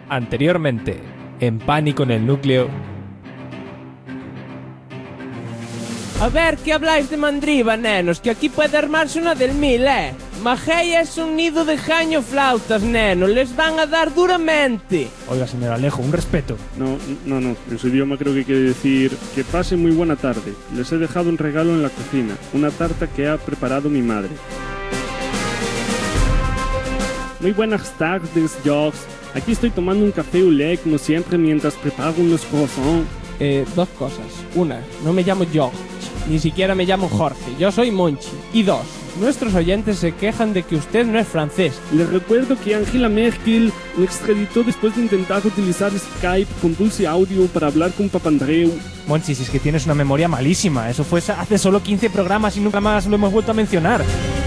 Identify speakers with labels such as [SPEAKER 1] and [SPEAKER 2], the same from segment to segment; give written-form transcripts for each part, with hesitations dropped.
[SPEAKER 1] Anteriormente, en Pánico en el Núcleo.
[SPEAKER 2] A ver, ¿qué habláis de Mandriva, nenos? Que aquí puede armarse una del 1000, Mageia es un nido de jaño flautas, neno. Les van a dar duramente.
[SPEAKER 3] Oiga, señor Alejo, un respeto.
[SPEAKER 4] No. En su idioma creo que quiere decir que pase muy buena tarde. Les he dejado un regalo en la cocina. Una tarta que ha preparado mi madre. Muy buenas tardes, George. Aquí estoy tomando un café au lait como siempre mientras preparo unos croissants.
[SPEAKER 2] Dos cosas. Una, no me llamo George. Ni siquiera me llamo Jorge. Yo soy Monchi. Y dos, nuestros oyentes se quejan de que usted no es francés.
[SPEAKER 4] Les recuerdo que Angela Merkel me extraditó después de intentar utilizar Skype con Dulce Audio para hablar con Papandreou.
[SPEAKER 3] Monchi, si es que tienes una memoria malísima. Eso fue hace solo 15 programas y nunca más lo hemos vuelto a mencionar.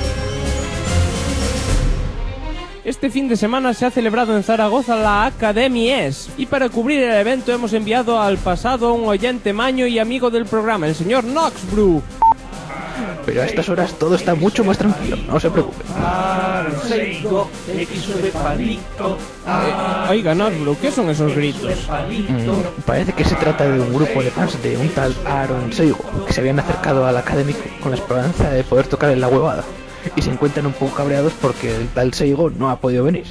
[SPEAKER 2] Este fin de semana se ha celebrado en Zaragoza la Academia ES y para cubrir el evento hemos enviado al pasado a un oyente maño y amigo del programa, el señor Knoxbrew.
[SPEAKER 5] Pero a estas horas todo está mucho más tranquilo, no se preocupe.
[SPEAKER 2] Oiga, Knoxbrew, ¿qué son esos gritos?
[SPEAKER 5] Parece que se trata de un grupo de fans de un tal Aaron Seigo que se habían acercado al académico con la esperanza de poder tocar en la huevada. Y se encuentran un poco cabreados porque el tal Seigo no ha podido venir.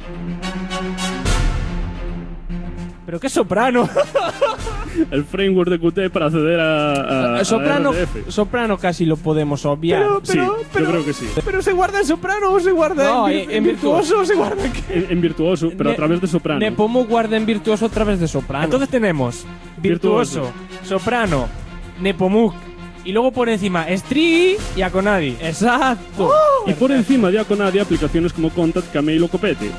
[SPEAKER 3] ¿Pero qué soprano?
[SPEAKER 4] El framework de Qt para acceder a
[SPEAKER 2] soprano casi lo podemos obviar.
[SPEAKER 4] Yo creo que sí.
[SPEAKER 3] ¿Pero se guarda en soprano o se guarda en virtuoso o se guarda
[SPEAKER 4] en virtuoso, pero a través de soprano?
[SPEAKER 2] Nepomuk guarda en virtuoso a través de soprano.
[SPEAKER 3] Entonces tenemos virtuoso, soprano, Nepomuk. Y luego por encima Stri y Aconadi.
[SPEAKER 2] ¡Exacto!
[SPEAKER 4] Y por encima de Aconadi aplicaciones como Contact, Cameo o Copete.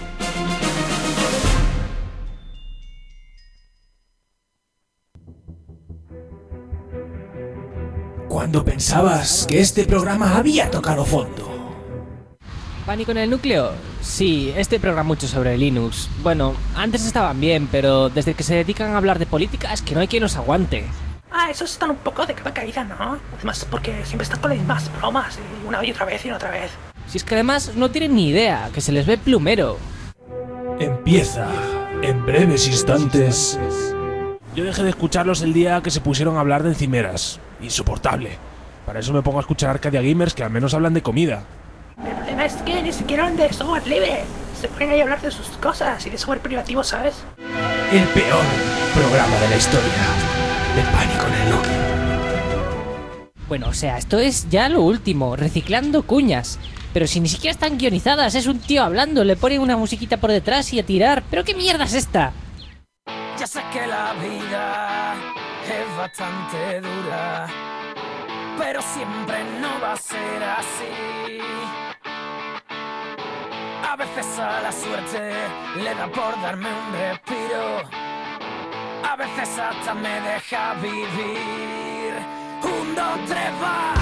[SPEAKER 6] Cuando pensabas que este programa había tocado fondo.
[SPEAKER 7] ¿Pánico en el núcleo? Sí, este programa mucho sobre Linux. Bueno, antes estaban bien, pero desde que se dedican a hablar de política es que no hay quien los aguante.
[SPEAKER 8] Esos están un poco de capa caída, ¿no? Además, porque siempre están con las mismas bromas, y una y otra vez y otra vez.
[SPEAKER 7] Si es que además no tienen ni idea, que se les ve plumero.
[SPEAKER 6] Empieza en breves instantes.
[SPEAKER 9] Yo dejé de escucharlos el día que se pusieron a hablar de encimeras. Insoportable. Para eso me pongo a escuchar Arcadia Gamers, que al menos hablan de comida.
[SPEAKER 8] El problema es que ni siquiera hablan de software libre. Se ponen ahí a hablar de sus cosas y de software privativo, ¿sabes?
[SPEAKER 6] El peor programa de la historia de Pánico en el Núcleo.
[SPEAKER 7] Bueno, o sea, esto es ya lo último, reciclando cuñas. Pero si ni siquiera están guionizadas, es un tío hablando, le ponen una musiquita por detrás y a tirar. ¿Pero qué mierda es esta?
[SPEAKER 10] Ya sé que la vida es bastante dura, pero siempre no va a ser así. A veces a la suerte le da por darme un respiro. A veces hasta me deja vivir. 1, 2, 3, va.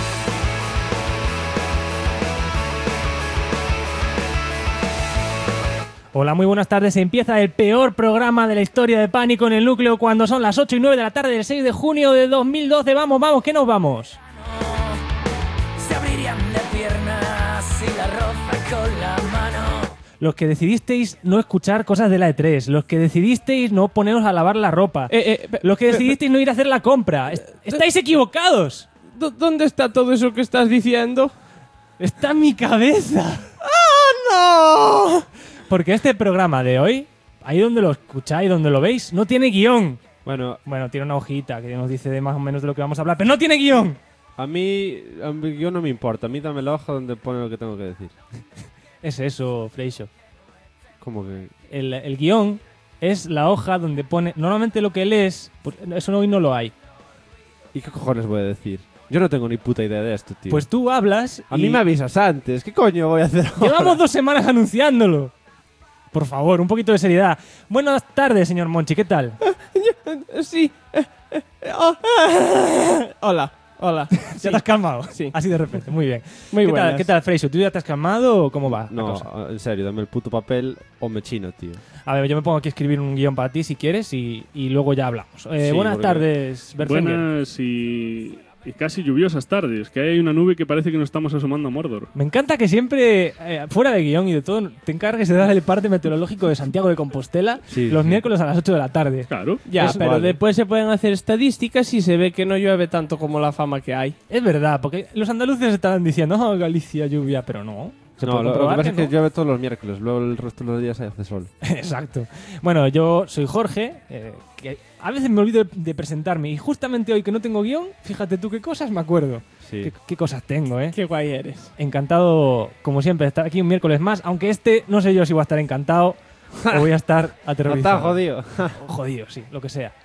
[SPEAKER 3] Hola, muy buenas tardes. Empieza el peor programa de la historia de Pánico en el Núcleo cuando son las 8 y 9 de la tarde del 6 de junio de 2012. Vamos, que nos vamos.
[SPEAKER 10] Se abrirían de piernas y la roza con la mano.
[SPEAKER 3] Los que decidisteis no escuchar cosas de la E3, los que decidisteis no poneros a lavar la ropa, los que decidisteis no ir a hacer la compra. ¡Estáis equivocados!
[SPEAKER 2] ¿Dónde está todo eso que estás diciendo?
[SPEAKER 3] ¡Está en mi cabeza!
[SPEAKER 2] ¡Oh, no!
[SPEAKER 3] Porque este programa de hoy, ahí donde lo escucháis, donde lo veis, no tiene guión. Bueno, tiene una hojita que nos dice de más o menos de lo que vamos a hablar, pero no tiene guión.
[SPEAKER 11] A mí guión no me importa. A mí dame la hoja donde pone lo que tengo que decir.
[SPEAKER 3] Es eso, Freixo.
[SPEAKER 11] ¿Cómo que?
[SPEAKER 3] El guión es la hoja donde pone... Normalmente lo que lees, pues eso hoy no lo hay.
[SPEAKER 11] ¿Y qué cojones voy a decir? Yo no tengo ni puta idea de esto, tío.
[SPEAKER 3] Pues tú hablas
[SPEAKER 11] A mí me avisas antes. ¿Qué coño voy a hacer ahora?
[SPEAKER 3] Llevamos 2 semanas anunciándolo. Por favor, un poquito de seriedad. Buenas tardes, señor Monchi, ¿qué tal?
[SPEAKER 2] Sí. Hola.
[SPEAKER 3] ¿Ya te has calmado?
[SPEAKER 2] Sí.
[SPEAKER 3] Así de repente, muy bien.
[SPEAKER 2] Muy buenas.
[SPEAKER 3] ¿Qué tal, Freixo? ¿Tú ya te has calmado o cómo va?
[SPEAKER 11] No, en serio, dame el puto papel o me chino, tío.
[SPEAKER 3] A ver, yo me pongo aquí a escribir un guión para ti si quieres y luego ya hablamos.
[SPEAKER 11] Sí,
[SPEAKER 3] buenas tardes, Bercenger.
[SPEAKER 4] Buenas y Y casi lluviosas tardes, que hay una nube que parece que nos estamos asomando a Mordor.
[SPEAKER 3] Me encanta que siempre, fuera de guión y de todo, te encargues de dar el parte meteorológico de Santiago de Compostela los miércoles a las 8 de la tarde.
[SPEAKER 4] Claro.
[SPEAKER 2] Ya, pero después se pueden hacer estadísticas y se ve que no llueve tanto como la fama que hay.
[SPEAKER 3] Es verdad, porque los andaluces estaban diciendo, oh, Galicia, lluvia, pero no.
[SPEAKER 11] No, lo que pasa es que llueve todos los miércoles, luego el resto de los días hace sol.
[SPEAKER 3] Exacto. Bueno, yo soy Jorge, que a veces me olvido de presentarme y justamente hoy que no tengo guión, fíjate tú qué cosas me acuerdo.
[SPEAKER 11] Sí.
[SPEAKER 3] Qué cosas tengo, ¿eh?
[SPEAKER 2] Qué guay eres.
[SPEAKER 3] Encantado, como siempre, de estar aquí un miércoles más, aunque no sé yo si voy a estar encantado o voy a estar aterrorizado.
[SPEAKER 11] Está jodido.
[SPEAKER 3] Jodido, sí, lo que sea.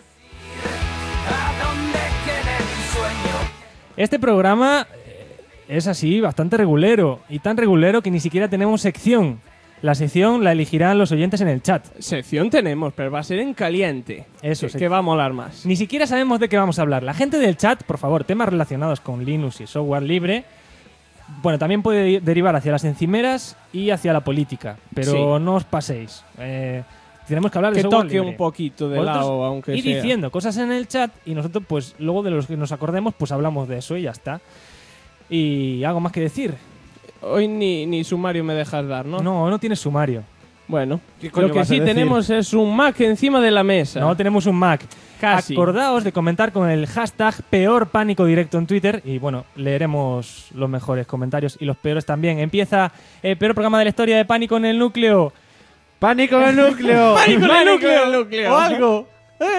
[SPEAKER 3] Este programa es así, bastante regulero. Y tan regulero que ni siquiera tenemos sección. La sección la elegirán los oyentes en el chat.
[SPEAKER 2] Sección tenemos, pero va a ser en caliente.
[SPEAKER 3] Eso,
[SPEAKER 2] que va a molar más.
[SPEAKER 3] Ni siquiera sabemos de qué vamos a hablar. La gente del chat, por favor, temas relacionados con Linux y software libre. Bueno, también puede derivar hacia las encimeras y hacia la política. Pero
[SPEAKER 2] Sí.
[SPEAKER 3] no os paséis. Tenemos que hablar de
[SPEAKER 2] Que
[SPEAKER 3] software
[SPEAKER 2] toque
[SPEAKER 3] libre.
[SPEAKER 2] un poquito de
[SPEAKER 3] Vosotros
[SPEAKER 2] lado, aunque
[SPEAKER 3] ir
[SPEAKER 2] sea.
[SPEAKER 3] diciendo cosas en el chat y nosotros, pues, luego de los que nos acordemos, pues hablamos de eso y ya está. Y algo más que decir.
[SPEAKER 2] Hoy ni sumario me dejas dar, ¿no?
[SPEAKER 3] No tienes sumario.
[SPEAKER 2] Bueno,
[SPEAKER 11] ¿Qué coño
[SPEAKER 2] lo que
[SPEAKER 11] vas a
[SPEAKER 2] sí
[SPEAKER 11] decir?
[SPEAKER 2] tenemos es un Mac encima de la mesa.
[SPEAKER 3] No tenemos un Mac.
[SPEAKER 2] Casi.
[SPEAKER 3] Acordaos de comentar con el hashtag Peor Pánico Directo en Twitter y bueno, leeremos los mejores comentarios y los peores también. Empieza el peor programa de la historia de Pánico en el Núcleo.
[SPEAKER 11] ¡Pánico en el núcleo!
[SPEAKER 2] ¡Pánico en el núcleo!
[SPEAKER 3] ¡O algo!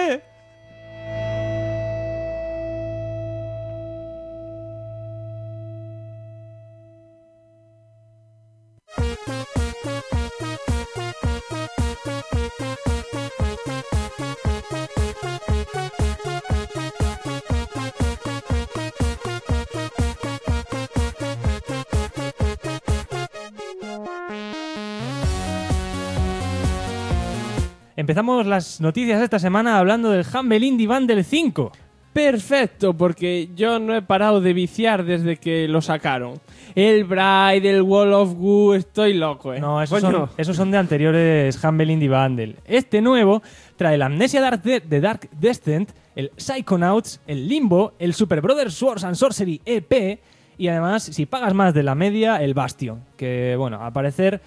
[SPEAKER 3] Empezamos las noticias de esta semana hablando del Humble Indie Bundle 5.
[SPEAKER 2] Perfecto, porque yo no he parado de viciar desde que lo sacaron. El Bride, el Wall of Goo, estoy loco, ¿eh?
[SPEAKER 3] No, esos son de anteriores Humble Indie Bundle. Este nuevo trae la Amnesia de Dark Descent, el Psychonauts, el Limbo, el Super Brothers Swords and Sorcery EP y además, si pagas más de la media, el Bastion. Que, bueno, al parecer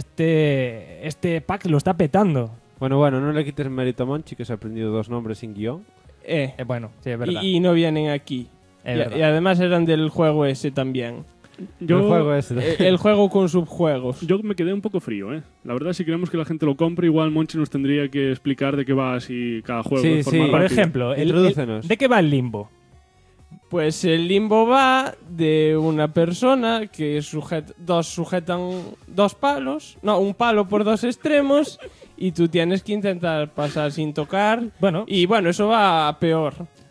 [SPEAKER 3] este pack lo está petando.
[SPEAKER 11] Bueno, no le quites mérito a Monchi, que se ha aprendido 2 nombres sin guión.
[SPEAKER 3] Bueno, sí, es verdad.
[SPEAKER 2] Y no vienen aquí. Y además eran del juego ese también.
[SPEAKER 11] El juego ese.
[SPEAKER 2] El juego con subjuegos.
[SPEAKER 4] Yo me quedé un poco frío, ¿eh? La verdad, si queremos que la gente lo compre, igual Monchi nos tendría que explicar de qué va así cada juego.
[SPEAKER 11] Sí,
[SPEAKER 4] de forma
[SPEAKER 11] sí.
[SPEAKER 3] Por
[SPEAKER 4] rápida.
[SPEAKER 3] ejemplo,
[SPEAKER 11] Introdúcenos.
[SPEAKER 3] ¿de qué va el Limbo?
[SPEAKER 2] Pues el Limbo va de una persona que sujetan 2 palos. No, un palo por 2 extremos. Y tú tienes que intentar pasar sin tocar.
[SPEAKER 3] Bueno.
[SPEAKER 2] Y bueno, eso va a peor.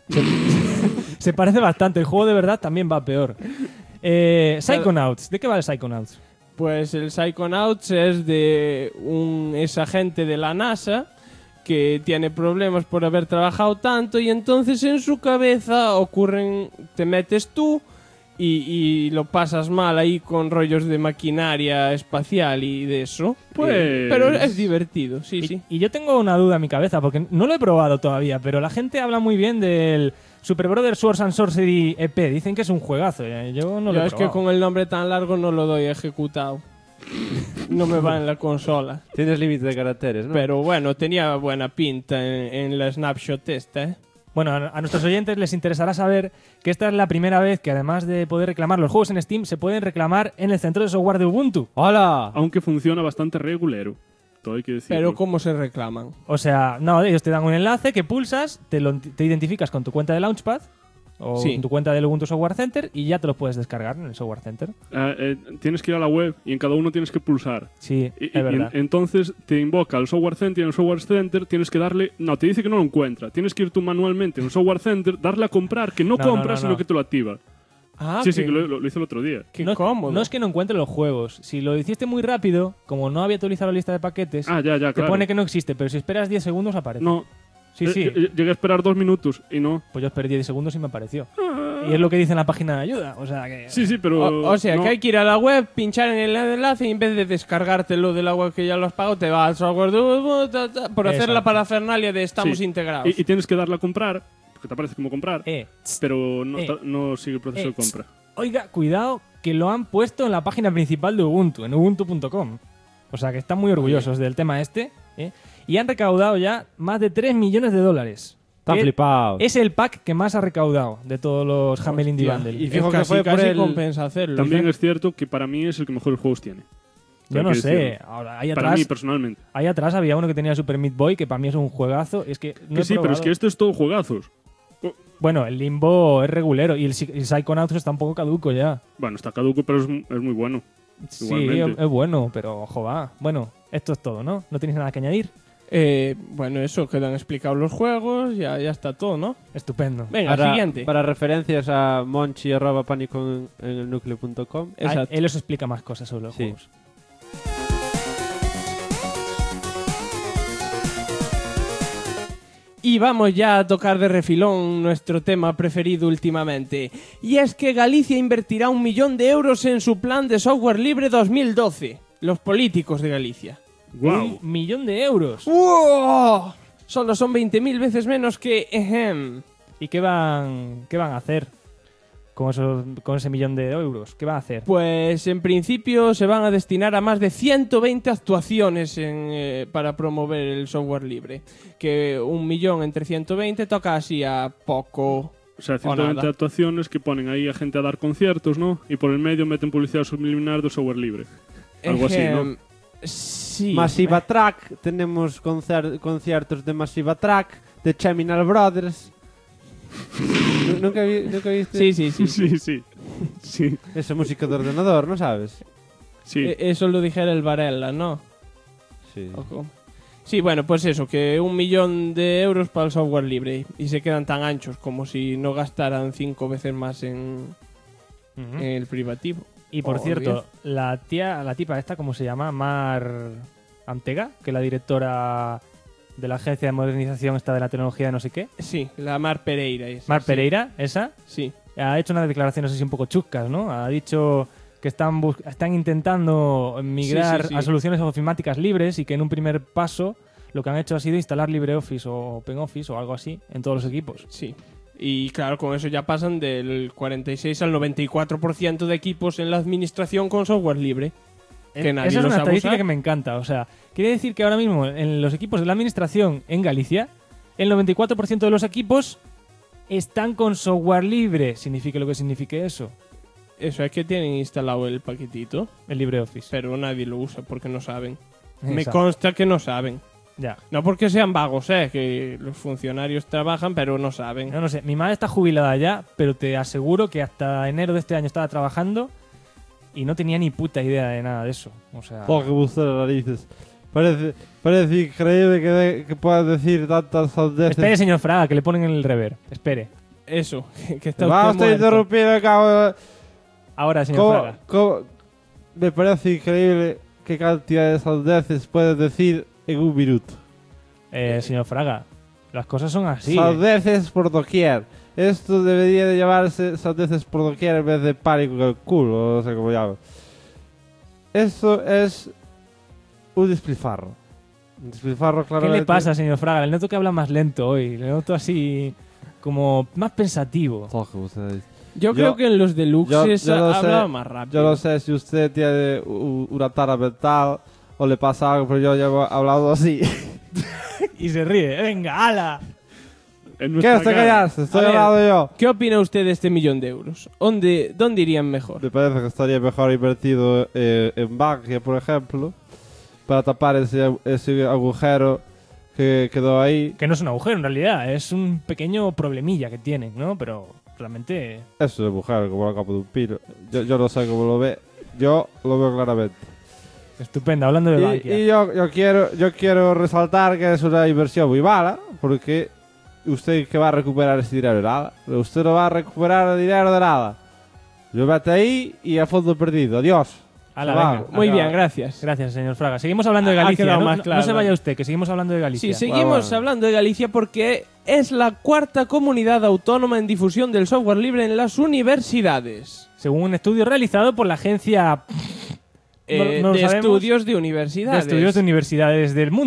[SPEAKER 3] Se parece bastante. El juego de verdad también va peor. Psychonauts. ¿De qué va el Psychonauts?
[SPEAKER 2] Pues el Psychonauts es de un exagente de la NASA que tiene problemas por haber trabajado tanto y entonces en su cabeza te metes tú y lo pasas mal ahí con rollos de maquinaria espacial y de eso.
[SPEAKER 4] Pues...
[SPEAKER 2] Pero es divertido, sí.
[SPEAKER 3] Y yo tengo una duda en mi cabeza, porque no lo he probado todavía, pero la gente habla muy bien del Super Brothers Swords and Sorcery EP. Dicen que es un juegazo. Yo no lo he
[SPEAKER 2] Es
[SPEAKER 3] probado.
[SPEAKER 2] que con el nombre tan largo no lo doy ejecutado. No me va en la consola.
[SPEAKER 11] Tienes límite de caracteres, ¿no?
[SPEAKER 2] Pero bueno, tenía buena pinta en la snapshot esta, ¿eh?
[SPEAKER 3] Bueno, a nuestros oyentes les interesará saber que esta es la primera vez que además de poder reclamar los juegos en Steam, se pueden reclamar en el centro de software de Ubuntu.
[SPEAKER 11] ¡Hola!
[SPEAKER 4] Aunque funciona bastante regulero. Todo hay que decirlo.
[SPEAKER 2] Pero ¿cómo se reclaman?
[SPEAKER 3] O sea, no, ellos te dan un enlace que pulsas, te identificas con tu cuenta de Launchpad o
[SPEAKER 2] Sí.
[SPEAKER 3] tu cuenta del Ubuntu Software Center y ya te los puedes descargar en el Software Center.
[SPEAKER 4] Tienes que ir a la web y en cada uno tienes que pulsar.
[SPEAKER 3] Sí,
[SPEAKER 4] Y
[SPEAKER 3] es verdad.
[SPEAKER 4] entonces te invoca al Software Center y en el Software Center tienes que darle... No, te dice que no lo encuentra. Tienes que ir tú manualmente en el Software Center, darle a comprar, que no compras,
[SPEAKER 3] no.
[SPEAKER 4] sino que te lo activa.
[SPEAKER 2] Ah,
[SPEAKER 4] Sí, que lo hice el otro día.
[SPEAKER 2] Qué
[SPEAKER 3] no,
[SPEAKER 2] cómodo.
[SPEAKER 3] no es que no encuentre los juegos. Si lo hiciste muy rápido, como no había actualizado la lista de paquetes,
[SPEAKER 4] Ah, ya,
[SPEAKER 3] te
[SPEAKER 4] claro.
[SPEAKER 3] pone que no existe, pero si esperas 10 segundos aparece.
[SPEAKER 4] No.
[SPEAKER 3] Sí, sí.
[SPEAKER 4] Llegué a esperar 2 minutos y no.
[SPEAKER 3] Pues yo esperé 10 segundos y me apareció. Y es lo que dice en la página de ayuda. O sea que...
[SPEAKER 4] Sí, pero...
[SPEAKER 2] O sea,
[SPEAKER 4] no.
[SPEAKER 2] que hay que ir a la web, pinchar en el enlace y en vez de descargártelo de la web que ya lo has pagado, te va al software por hacer
[SPEAKER 3] Exacto.
[SPEAKER 2] la parafernalia de estamos
[SPEAKER 4] Sí.
[SPEAKER 2] integrados.
[SPEAKER 4] Y tienes que darle a comprar, que te aparece como comprar, pero no sigue el proceso de compra.
[SPEAKER 3] Oiga, cuidado, que lo han puesto en la página principal de Ubuntu, en ubuntu.com. O sea, que están muy orgullosos del tema este. Y han recaudado ya más de $3 millones.
[SPEAKER 11] Están flipados.
[SPEAKER 3] Es el pack que más ha recaudado de todos los Humble Indie Bundle.
[SPEAKER 2] Y fijo que fue por el... compensa hacerlo.
[SPEAKER 4] También es cierto que para mí es el que mejores juegos tiene.
[SPEAKER 3] Yo no sé. Ahora, ahí atrás,
[SPEAKER 4] para mí, personalmente.
[SPEAKER 3] Ahí atrás había uno que tenía Super Meat Boy, que para mí es un juegazo. Es que no
[SPEAKER 4] sí, pero es que esto es todo juegazos.
[SPEAKER 3] Bueno, el Limbo es regulero y el Psychonauts está un poco caduco ya.
[SPEAKER 4] Bueno, está caduco, pero es muy bueno.
[SPEAKER 3] Sí, es bueno, pero joder. Bueno, esto es todo, ¿no? ¿No tienes nada que añadir?
[SPEAKER 2] Bueno, eso, quedan explicados los juegos, ya está todo, ¿no?
[SPEAKER 3] Estupendo.
[SPEAKER 2] Venga,
[SPEAKER 11] ahora,
[SPEAKER 2] siguiente.
[SPEAKER 11] Para referencias a monchi@pánico en el núcleo.com.
[SPEAKER 3] Él os explica más cosas sobre los juegos.
[SPEAKER 2] Y vamos ya a tocar de refilón nuestro tema preferido últimamente. Y es que Galicia invertirá 1 millón de euros en su plan de software libre 2012. Los políticos de Galicia.
[SPEAKER 3] ¡Wow! 1 millón de euros.
[SPEAKER 2] ¡Wow! Solo son 20.000 veces menos que...
[SPEAKER 3] ¿Y qué van a hacer con ese 1 millón de euros? ¿Qué van a hacer?
[SPEAKER 2] Pues en principio se van a destinar a más de 120 actuaciones para promover el software libre. Que 1 millón entre 120 toca así a poco.
[SPEAKER 4] O sea, 120 actuaciones que ponen ahí a gente a dar conciertos, ¿no? Y por el medio meten publicidad subliminal de software libre. Algo así, ¿no?
[SPEAKER 2] Sí.
[SPEAKER 11] Massive Attack, tenemos conciertos de Massive Attack, de Cheminal Brothers. ¿Nunca viste?
[SPEAKER 2] Sí.
[SPEAKER 11] Esa música de ordenador, ¿no sabes?
[SPEAKER 2] Sí. Eso lo dijera el Varela, ¿no?
[SPEAKER 11] Sí.
[SPEAKER 2] Ojo. Sí, bueno, pues eso, que 1 millón de euros para el software libre y se quedan tan anchos como si no gastaran 5 veces más en el privativo.
[SPEAKER 3] Y por cierto, la tipa esta, ¿cómo se llama? Mar Antega, que es la directora de la agencia de modernización esta de la tecnología de no sé qué.
[SPEAKER 2] Sí, la Mar Pereira.
[SPEAKER 3] Mar Pereira, ¿esa?
[SPEAKER 2] Sí.
[SPEAKER 3] Ha hecho unas declaraciones así un poco chuscas, ¿no? Ha dicho que están intentando migrar a soluciones ofimáticas libres y que en un primer paso lo que han hecho ha sido instalar LibreOffice o OpenOffice o algo así en todos los equipos.
[SPEAKER 2] Sí. Y claro, con eso ya pasan del 46 al 94% de equipos en la administración con software libre. Que nadie
[SPEAKER 3] esa es una
[SPEAKER 2] los
[SPEAKER 3] estadística
[SPEAKER 2] abusa.
[SPEAKER 3] que me encanta. O sea, quiere decir que ahora mismo en los equipos de la administración en Galicia, el 94% de los equipos están con software libre. Signifique lo que signifique eso.
[SPEAKER 2] Eso es que tienen instalado el paquetito.
[SPEAKER 3] El LibreOffice.
[SPEAKER 2] Pero nadie lo usa porque no saben.
[SPEAKER 3] Exacto.
[SPEAKER 2] Me consta que no saben.
[SPEAKER 3] Ya.
[SPEAKER 2] No porque sean vagos, que los funcionarios trabajan pero no saben.
[SPEAKER 3] No sé, mi madre está jubilada ya, pero te aseguro que hasta enero de este año estaba trabajando y no tenía ni puta idea de nada de eso. O sea...
[SPEAKER 11] Que buscar narices. Parece increíble que puedas decir tantas sandeces.
[SPEAKER 3] Espere, señor Fraga, que le ponen el reverb. Espere.
[SPEAKER 2] Eso, que está
[SPEAKER 11] Vamos
[SPEAKER 2] usted
[SPEAKER 11] a
[SPEAKER 2] muerto.
[SPEAKER 11] interrumpir acá.
[SPEAKER 3] Ahora, señor Fraga.
[SPEAKER 11] Me parece increíble qué cantidad de sandeces puedes decir en 1 minuto.
[SPEAKER 3] Señor Fraga, las cosas son así.
[SPEAKER 11] Sandeces por doquier. Esto debería de llamarse sandeces por doquier en vez de pánico en el culo, no sé cómo llamo. Esto es un despilfarro. Un despilfarro, claramente.
[SPEAKER 3] ¿Qué le pasa, señor Fraga? Le noto que habla más lento hoy. Le noto así como más pensativo.
[SPEAKER 2] Yo creo que en los deluxes hablaba más rápido.
[SPEAKER 11] Yo no sé si usted tiene una tara mental o le pasa algo, pero yo llevo hablando así.
[SPEAKER 3] Y se ríe. ¡Venga, ala!
[SPEAKER 11] ¿Qué te callaste? Estoy hablando yo.
[SPEAKER 2] ¿Qué opina usted de este 1 millón de euros? ¿Dónde irían mejor?
[SPEAKER 11] Me parece que estaría mejor invertido en Bankia, por ejemplo, para tapar ese agujero que quedó ahí.
[SPEAKER 3] Que no es un agujero, en realidad. Es un pequeño problemilla que tienen, ¿no? Pero realmente...
[SPEAKER 11] Es un agujero, como la capa de un pino. Yo no sé cómo lo ve. Yo lo veo claramente.
[SPEAKER 3] Estupendo, hablando de Bankia.
[SPEAKER 11] Y yo quiero resaltar que es una inversión muy mala, porque usted que va a recuperar ese dinero de nada. Usted no va a recuperar el dinero de nada. Lo mete ahí y a fondo perdido. Adiós.
[SPEAKER 2] Muy bien, gracias.
[SPEAKER 3] Gracias, señor Fraga. Seguimos hablando de Galicia. No se vaya usted, que seguimos hablando de Galicia.
[SPEAKER 2] Sí, seguimos hablando de Galicia porque es la 4ª comunidad autónoma en difusión del software libre en las universidades.
[SPEAKER 3] Según un estudio realizado por la agencia...
[SPEAKER 2] de estudios de universidades.
[SPEAKER 3] De estudios de universidades del mundo.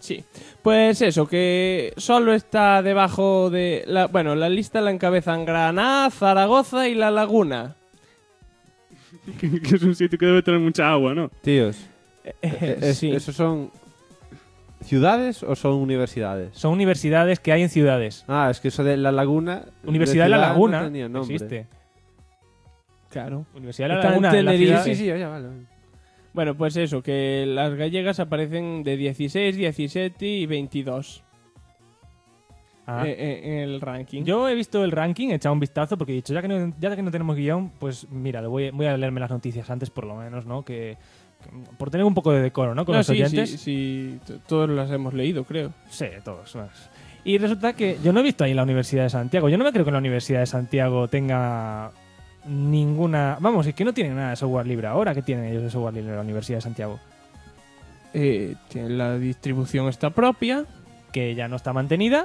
[SPEAKER 2] Sí. Pues eso, que solo está debajo de... la lista la encabezan Granada, Zaragoza y La Laguna.
[SPEAKER 4] Que es un sitio que debe tener mucha agua, ¿no?
[SPEAKER 11] Tíos,
[SPEAKER 2] Sí.
[SPEAKER 11] ¿esos son ciudades o son universidades?
[SPEAKER 3] Son universidades que hay en ciudades.
[SPEAKER 11] Ah, es que eso de La Laguna...
[SPEAKER 3] Universidad de La
[SPEAKER 11] ciudad
[SPEAKER 3] Laguna
[SPEAKER 11] no tenía nombre.
[SPEAKER 3] existe.
[SPEAKER 2] Claro.
[SPEAKER 3] Universidad de La
[SPEAKER 2] Está en
[SPEAKER 3] Laguna, en la
[SPEAKER 2] Tenerife.
[SPEAKER 3] ciudad.
[SPEAKER 11] Sí, ya, vale.
[SPEAKER 2] Bueno, pues eso, que las gallegas aparecen de 16, 17 y 22
[SPEAKER 3] Ah.
[SPEAKER 2] en el ranking.
[SPEAKER 3] Yo he visto el ranking, he echado un vistazo porque he dicho, ya que no tenemos guión, pues mira, voy a leerme las noticias antes por lo menos, ¿no? Que por tener un poco de decoro, ¿no? Con los oyentes.
[SPEAKER 2] Sí, todos las hemos leído, creo.
[SPEAKER 3] Sí, todos. Y resulta que yo no he visto ahí la Universidad de Santiago. Yo no me creo que la Universidad de Santiago tenga ninguna... Vamos, es que no tienen nada de software libre ahora. ¿Qué tienen ellos de software libre en la Universidad de Santiago?
[SPEAKER 2] Tiene la distribución esta propia.
[SPEAKER 3] Que ya no está mantenida.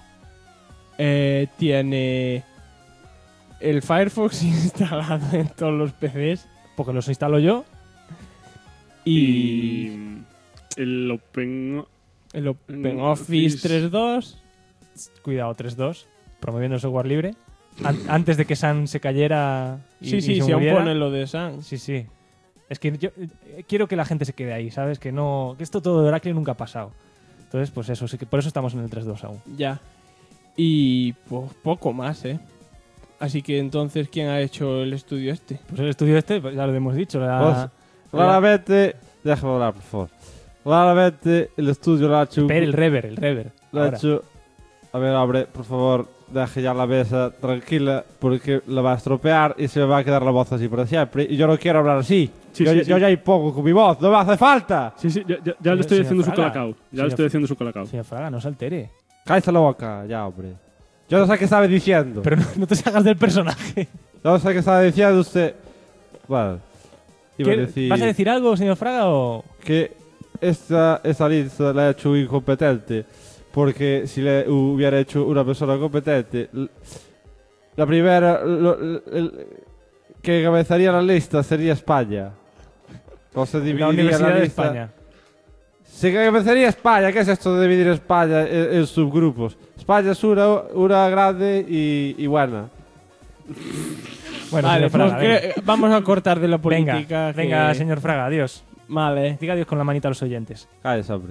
[SPEAKER 2] Tiene el Firefox instalado en todos los PCs.
[SPEAKER 3] Porque los instalo yo.
[SPEAKER 4] Y el
[SPEAKER 2] OpenOffice 3.2.
[SPEAKER 3] Cuidado, 3.2. Promoviendo el software libre. Antes de que Sun se cayera.
[SPEAKER 2] Sí, si aún ponen lo de Sun.
[SPEAKER 3] Sí. Es que yo quiero que la gente se quede ahí, ¿sabes? Que esto todo de Oracle nunca ha pasado. Entonces, pues eso, sí que por eso estamos en el 3.2 aún.
[SPEAKER 2] Ya. Y pues poco más, ¿eh? Así que entonces, ¿quién ha hecho el estudio este?
[SPEAKER 3] Pues el estudio este, pues ya lo hemos dicho.
[SPEAKER 11] Claramente, déjame hablar, por favor. Claramente, el estudio lo ha hecho...
[SPEAKER 3] Espera, el rever.
[SPEAKER 11] Lo ha hecho... A ver, abre, por favor, deje ya la mesa tranquila, porque la va a estropear y se me va a quedar la voz así para siempre. Y yo no quiero hablar así. Yo ya impongo con mi voz, no me hace falta.
[SPEAKER 4] Sí, ya le estoy haciendo su
[SPEAKER 3] Fraga.
[SPEAKER 4] colacao. Ya le estoy haciendo su colacao.
[SPEAKER 3] Señor Fraga, no se altere.
[SPEAKER 11] Cállate la boca, ya, hombre. Yo no sé qué estaba diciendo.
[SPEAKER 3] Pero no te salgas del personaje.
[SPEAKER 11] Yo no sé qué estaba diciendo usted. Bueno, iba a decir...
[SPEAKER 3] ¿Vas a decir algo, señor Fraga, o...?
[SPEAKER 11] Que esa lista la ha hecho un incompetente. Porque si le hubiera hecho una persona competente, la primera que encabezaría la lista sería España. O se dividiría
[SPEAKER 3] la Universidad
[SPEAKER 11] la
[SPEAKER 3] de
[SPEAKER 11] lista.
[SPEAKER 3] España.
[SPEAKER 11] Se encabezaría España. ¿Qué es esto de dividir España en subgrupos? España es una grande y buena.
[SPEAKER 3] Bueno,
[SPEAKER 2] vale,
[SPEAKER 3] señor Fraga,
[SPEAKER 2] vamos a cortar de la política.
[SPEAKER 3] Venga, señor Fraga, adiós.
[SPEAKER 2] Vale.
[SPEAKER 3] Diga adiós con la manita a los oyentes.
[SPEAKER 11] Cállese, hombre.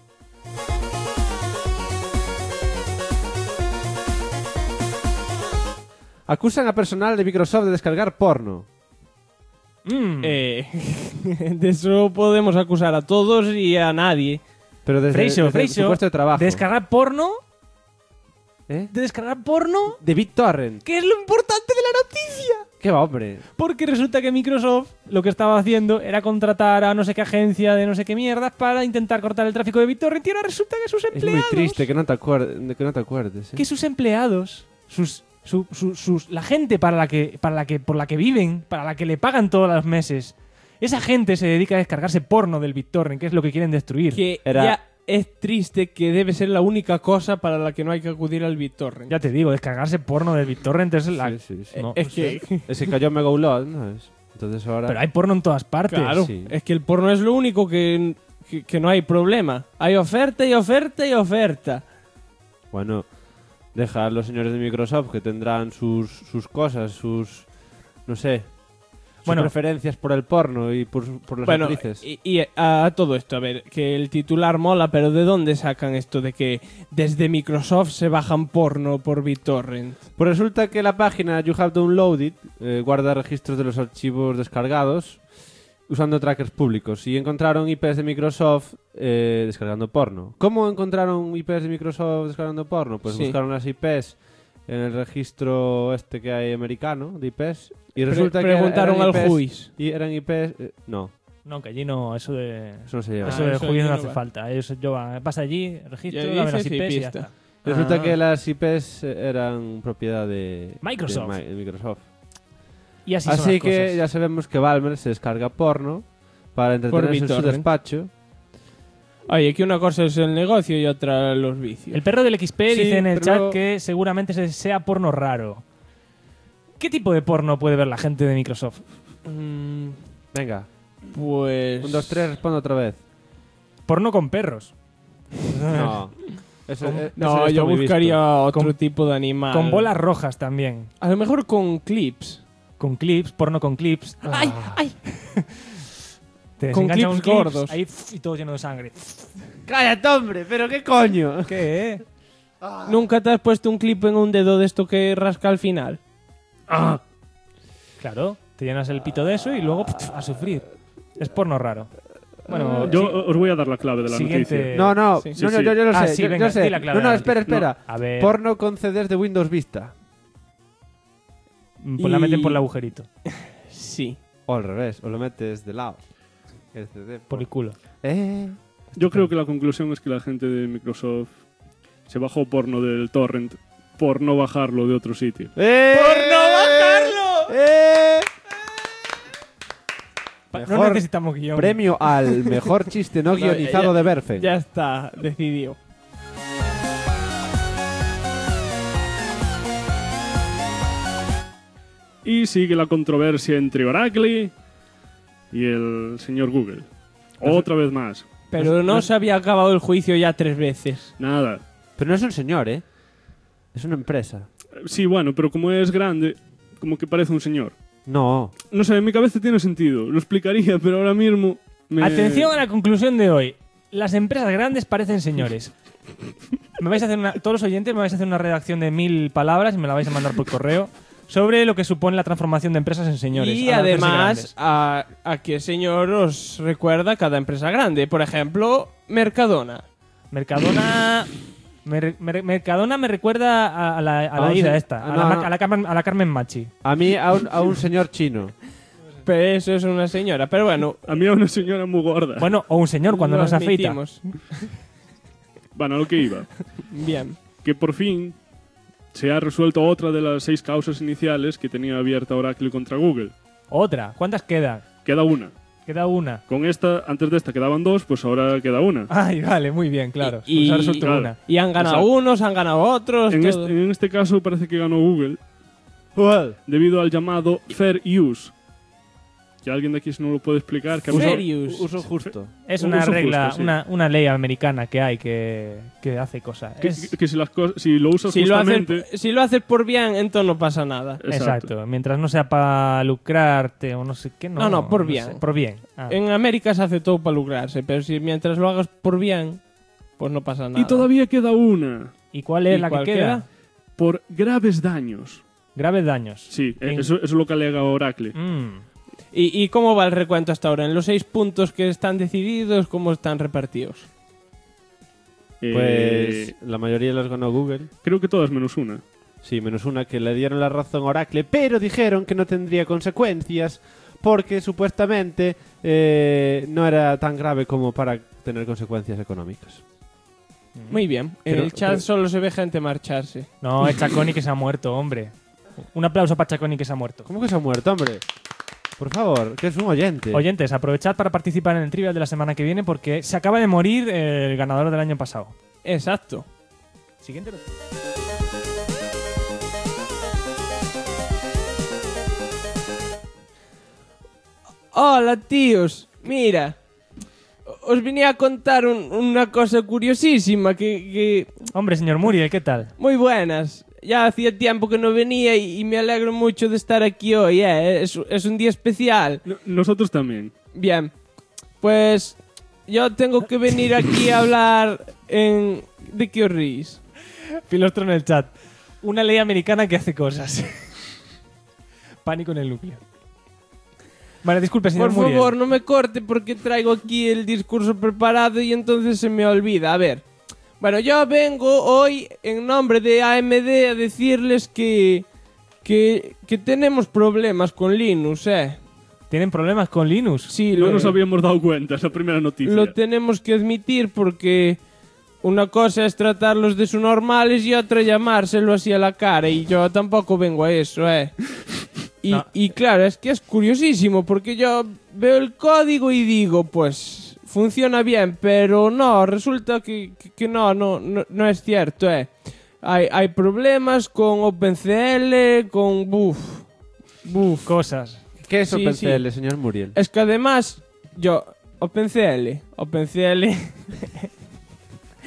[SPEAKER 11] Acusan a personal de Microsoft de descargar porno.
[SPEAKER 2] De eso podemos acusar a todos y a nadie.
[SPEAKER 11] Pero desde su puesto de trabajo.
[SPEAKER 3] ¿Descargar porno?
[SPEAKER 11] ¿Eh?
[SPEAKER 3] ¿De descargar porno?
[SPEAKER 11] De BitTorrent.
[SPEAKER 3] ¿Qué es lo importante de la noticia?
[SPEAKER 11] ¿Qué va, hombre?
[SPEAKER 3] Porque resulta que Microsoft lo que estaba haciendo era contratar a no sé qué agencia de no sé qué mierdas para intentar cortar el tráfico de BitTorrent y ahora resulta que sus empleados...
[SPEAKER 11] Es muy triste que no te acuerdes. ¿Eh?
[SPEAKER 3] Que sus empleados, la gente por la que viven, para la que le pagan todos los meses, esa gente se dedica a descargarse porno del BitTorrent, que es lo que quieren destruir.
[SPEAKER 2] Que ya es triste que debe ser la única cosa para la que no hay que acudir al BitTorrent.
[SPEAKER 3] Ya te digo, descargarse porno del BitTorrent es la...
[SPEAKER 11] Sí.
[SPEAKER 3] No,
[SPEAKER 2] es que...
[SPEAKER 11] Ese cayó Megaupload, ¿no es? Entonces ahora...
[SPEAKER 3] Pero hay porno en todas partes.
[SPEAKER 2] Claro,
[SPEAKER 11] sí.
[SPEAKER 2] es que el porno es lo único que no hay problema. Hay oferta y oferta y oferta.
[SPEAKER 11] Bueno, deja a los señores de Microsoft que tendrán sus cosas, sus... no sé... sus preferencias por el porno y por las actrices.
[SPEAKER 2] Y a todo esto, a ver, que el titular mola, pero ¿de dónde sacan esto de que desde Microsoft se bajan porno por BitTorrent?
[SPEAKER 11] Pues resulta que la página You Have Downloaded guarda registros de los archivos descargados usando trackers públicos y encontraron IPs de Microsoft descargando porno. ¿Cómo encontraron IPs de Microsoft descargando porno? Pues buscaron las IPs en el registro que hay americano de IPs y resulta que
[SPEAKER 2] preguntaron
[SPEAKER 11] eran
[SPEAKER 2] al
[SPEAKER 11] IPs,
[SPEAKER 2] juiz.
[SPEAKER 11] Y eran IPs... no.
[SPEAKER 3] No, que allí no, eso
[SPEAKER 11] no se lleva.
[SPEAKER 3] Eso de
[SPEAKER 2] eso
[SPEAKER 3] juiz no
[SPEAKER 2] no
[SPEAKER 3] hace
[SPEAKER 2] va.
[SPEAKER 3] falta. Pasa allí, registro,
[SPEAKER 2] Ya
[SPEAKER 3] dame las
[SPEAKER 2] dices y
[SPEAKER 3] IPs y ya
[SPEAKER 2] pista.
[SPEAKER 3] está.
[SPEAKER 11] Resulta que las IPs eran propiedad de
[SPEAKER 3] Microsoft.
[SPEAKER 11] de Microsoft.
[SPEAKER 3] Y así son
[SPEAKER 11] Así
[SPEAKER 3] las
[SPEAKER 11] que
[SPEAKER 3] cosas.
[SPEAKER 11] ya sabemos que Balmer se descarga porno para entretenerse en su
[SPEAKER 2] BitTorrent.
[SPEAKER 11] despacho.
[SPEAKER 2] Oye, que una cosa es el negocio y otra los vicios.
[SPEAKER 3] El perro del XP
[SPEAKER 11] Sí,
[SPEAKER 3] dice en el
[SPEAKER 11] pero
[SPEAKER 3] chat
[SPEAKER 11] luego-
[SPEAKER 3] que seguramente sea porno raro. ¿Qué tipo de porno puede ver la gente de Microsoft?
[SPEAKER 11] Venga,
[SPEAKER 2] Pues...
[SPEAKER 11] 1, 2, 3, responde otra vez.
[SPEAKER 3] Porno con perros.
[SPEAKER 11] No.
[SPEAKER 2] No, yo buscaría otro tipo de animal.
[SPEAKER 3] Con bolas rojas también.
[SPEAKER 2] A lo mejor con clips.
[SPEAKER 3] Con clips, porno con clips.
[SPEAKER 7] ¡Ay, ay!
[SPEAKER 3] Te
[SPEAKER 2] Con
[SPEAKER 3] desengancha
[SPEAKER 2] clips
[SPEAKER 3] un clips,
[SPEAKER 2] gordos.
[SPEAKER 3] ahí, y todo lleno de sangre.
[SPEAKER 11] ¡Cállate, hombre! ¿Pero qué coño?
[SPEAKER 3] ¿Qué?
[SPEAKER 2] ¿Nunca te has puesto un clip en un dedo de esto que rasca al final?
[SPEAKER 3] Claro, te llenas el pito de eso y luego a sufrir. Es porno raro. Bueno,
[SPEAKER 4] Yo os voy a dar la clave de la
[SPEAKER 3] siguiente-
[SPEAKER 4] noticia.
[SPEAKER 11] No,
[SPEAKER 2] Sí.
[SPEAKER 11] yo lo sé.
[SPEAKER 3] Ah, sí,
[SPEAKER 11] yo
[SPEAKER 3] venga,
[SPEAKER 11] sé.
[SPEAKER 3] di la clave
[SPEAKER 11] No,
[SPEAKER 3] de la
[SPEAKER 11] espera,
[SPEAKER 3] noticia.
[SPEAKER 11] espera.
[SPEAKER 3] A ver,
[SPEAKER 11] Porno con CDs de Windows Vista.
[SPEAKER 3] pues la meten
[SPEAKER 2] Y-
[SPEAKER 3] por el agujerito.
[SPEAKER 2] Sí.
[SPEAKER 11] O al revés, o lo metes de lado. El CD.
[SPEAKER 3] Por el culo.
[SPEAKER 4] Yo creo que la conclusión es que la gente de Microsoft se bajó porno del torrent por no bajarlo de otro sitio.
[SPEAKER 11] ¡Por no bajarlo!
[SPEAKER 3] No
[SPEAKER 11] Mejor
[SPEAKER 3] necesitamos guión.
[SPEAKER 11] premio al mejor chiste no guionizado de Berfe.
[SPEAKER 2] Ya está, decidido.
[SPEAKER 4] Y sigue la controversia entre Oracle y el señor Google. Otra vez más.
[SPEAKER 2] Pero no se había acabado el juicio ya 3 veces.
[SPEAKER 4] Nada.
[SPEAKER 11] Pero no es un señor, ¿eh? Es una empresa.
[SPEAKER 4] Sí, bueno, pero como es grande, como que parece un señor.
[SPEAKER 11] No.
[SPEAKER 4] No sé, en mi cabeza tiene sentido. Lo explicaría, pero ahora mismo...
[SPEAKER 3] Atención a la conclusión de hoy. Las empresas grandes parecen señores. Me vais a hacer todos los oyentes me vais a hacer una redacción de 1000 palabras y me la vais a mandar por correo sobre lo que supone la transformación de empresas en señores.
[SPEAKER 2] Y
[SPEAKER 3] al hacerse
[SPEAKER 2] además,
[SPEAKER 3] grandes.
[SPEAKER 2] a qué señor os recuerda cada empresa grande. Por ejemplo, Mercadona.
[SPEAKER 3] Mercadona... Mercadona me recuerda a la
[SPEAKER 11] un
[SPEAKER 3] ida
[SPEAKER 11] se-
[SPEAKER 3] esta,
[SPEAKER 11] no, no.
[SPEAKER 3] a la Carmen Machi.
[SPEAKER 11] A mí, a un señor chino.
[SPEAKER 2] Pero eso es una señora. Pero bueno,
[SPEAKER 4] A mí a una señora muy gorda.
[SPEAKER 3] Bueno, o un señor cuando
[SPEAKER 2] lo
[SPEAKER 3] no se afeita.
[SPEAKER 2] admitimos.
[SPEAKER 4] Bueno, a lo que iba.
[SPEAKER 2] Bien.
[SPEAKER 4] Que por fin se ha resuelto otra de las 6 causas iniciales que tenía abierta Oracle contra Google.
[SPEAKER 3] Otra. ¿Cuántas quedan?
[SPEAKER 4] Queda una.
[SPEAKER 3] Queda una.
[SPEAKER 4] Con esta, antes de esta quedaban 2, pues ahora queda una.
[SPEAKER 3] Ay, vale, muy bien, claro.
[SPEAKER 2] Y-
[SPEAKER 3] Pues ha resuelto
[SPEAKER 4] claro.
[SPEAKER 3] una.
[SPEAKER 2] Y han ganado
[SPEAKER 4] Exacto.
[SPEAKER 2] unos, han ganado otros.
[SPEAKER 4] En
[SPEAKER 2] todo.
[SPEAKER 4] este caso parece que ganó Google debido al llamado Fair Use. Que alguien de aquí se no lo puede explicar. Que
[SPEAKER 2] Fair use.
[SPEAKER 11] Uso justo.
[SPEAKER 3] Es
[SPEAKER 4] Un
[SPEAKER 3] una
[SPEAKER 4] uso
[SPEAKER 3] regla,
[SPEAKER 4] justo, sí.
[SPEAKER 3] una ley americana que hay que hace cosas.
[SPEAKER 4] Que si lo usas
[SPEAKER 2] Si lo,
[SPEAKER 4] justamente...
[SPEAKER 2] si lo haces por bien, entonces no pasa nada.
[SPEAKER 3] Exacto. Mientras no sea para lucrarte o no sé qué, no.
[SPEAKER 2] No, por
[SPEAKER 3] sé.
[SPEAKER 2] bien.
[SPEAKER 3] Por bien. Ah.
[SPEAKER 2] En América se hace todo para lucrarse, pero si mientras lo hagas por bien, pues no pasa nada.
[SPEAKER 4] Y todavía queda una.
[SPEAKER 3] ¿Y cuál es
[SPEAKER 2] ¿Y
[SPEAKER 3] la que
[SPEAKER 2] cuál
[SPEAKER 3] queda?
[SPEAKER 2] queda?
[SPEAKER 4] Por graves daños.
[SPEAKER 3] Graves daños.
[SPEAKER 4] Sí,
[SPEAKER 3] En-
[SPEAKER 4] eso es lo que alega Oracle.
[SPEAKER 2] ¿Y cómo va el recuento hasta ahora? En los 6 puntos que están decididos, ¿cómo están repartidos?
[SPEAKER 11] Pues la mayoría los ganó Google.
[SPEAKER 4] Creo que todas menos una.
[SPEAKER 11] Sí, menos una que le dieron la razón a Oracle, pero dijeron que no tendría consecuencias porque supuestamente no era tan grave como para tener consecuencias económicas.
[SPEAKER 2] Muy bien. En
[SPEAKER 11] Pero-
[SPEAKER 2] el chat
[SPEAKER 11] pero-
[SPEAKER 2] solo se ve gente marcharse.
[SPEAKER 3] No, es Chaconi que se ha muerto, hombre. Un aplauso para Chaconi que se ha muerto.
[SPEAKER 11] ¿Cómo que se ha muerto, hombre? Por favor, que es un oyente.
[SPEAKER 3] Oyentes, aprovechad para participar en el trivial de la semana que viene porque se acaba de morir el ganador del año pasado.
[SPEAKER 2] Exacto.
[SPEAKER 3] Siguiente noticia.
[SPEAKER 2] Hola, tíos. Mira, os venía a contar una cosa curiosísima que...
[SPEAKER 3] Hombre, señor Muriel, ¿qué tal?
[SPEAKER 2] Muy buenas. Ya hacía tiempo que no venía y me alegro mucho de estar aquí hoy, ¿eh? Es un día especial.
[SPEAKER 4] Nosotros también.
[SPEAKER 2] Bien. Pues yo tengo que venir aquí a hablar en... ¿De qué os reís?
[SPEAKER 3] Filostro en el chat. Una ley americana que hace cosas. Pánico en el núcleo. Vale, disculpe, señor
[SPEAKER 2] Por
[SPEAKER 3] Muriel.
[SPEAKER 2] favor, no me corte porque traigo aquí el discurso preparado y entonces se me olvida. A ver. Bueno, yo vengo hoy en nombre de AMD a decirles que tenemos problemas con Linux, ¿eh?
[SPEAKER 3] ¿Tienen problemas con Linux?
[SPEAKER 2] Sí,
[SPEAKER 4] No nos habíamos dado cuenta, es la primera noticia.
[SPEAKER 2] lo tenemos que admitir porque una cosa es tratarlos de su normales y otra llamárselo así a la cara y yo tampoco vengo a eso, ¿eh? Y,
[SPEAKER 3] No.
[SPEAKER 2] y claro, es que es curiosísimo porque yo veo el código y digo, pues funciona bien, pero no, resulta que no es cierto, ¿eh? Hay problemas con OpenCL, con
[SPEAKER 3] cosas.
[SPEAKER 11] ¿Qué es
[SPEAKER 2] Sí,
[SPEAKER 11] OpenCL,
[SPEAKER 2] sí.
[SPEAKER 11] señor Muriel?
[SPEAKER 2] Es que además, yo, OpenCL,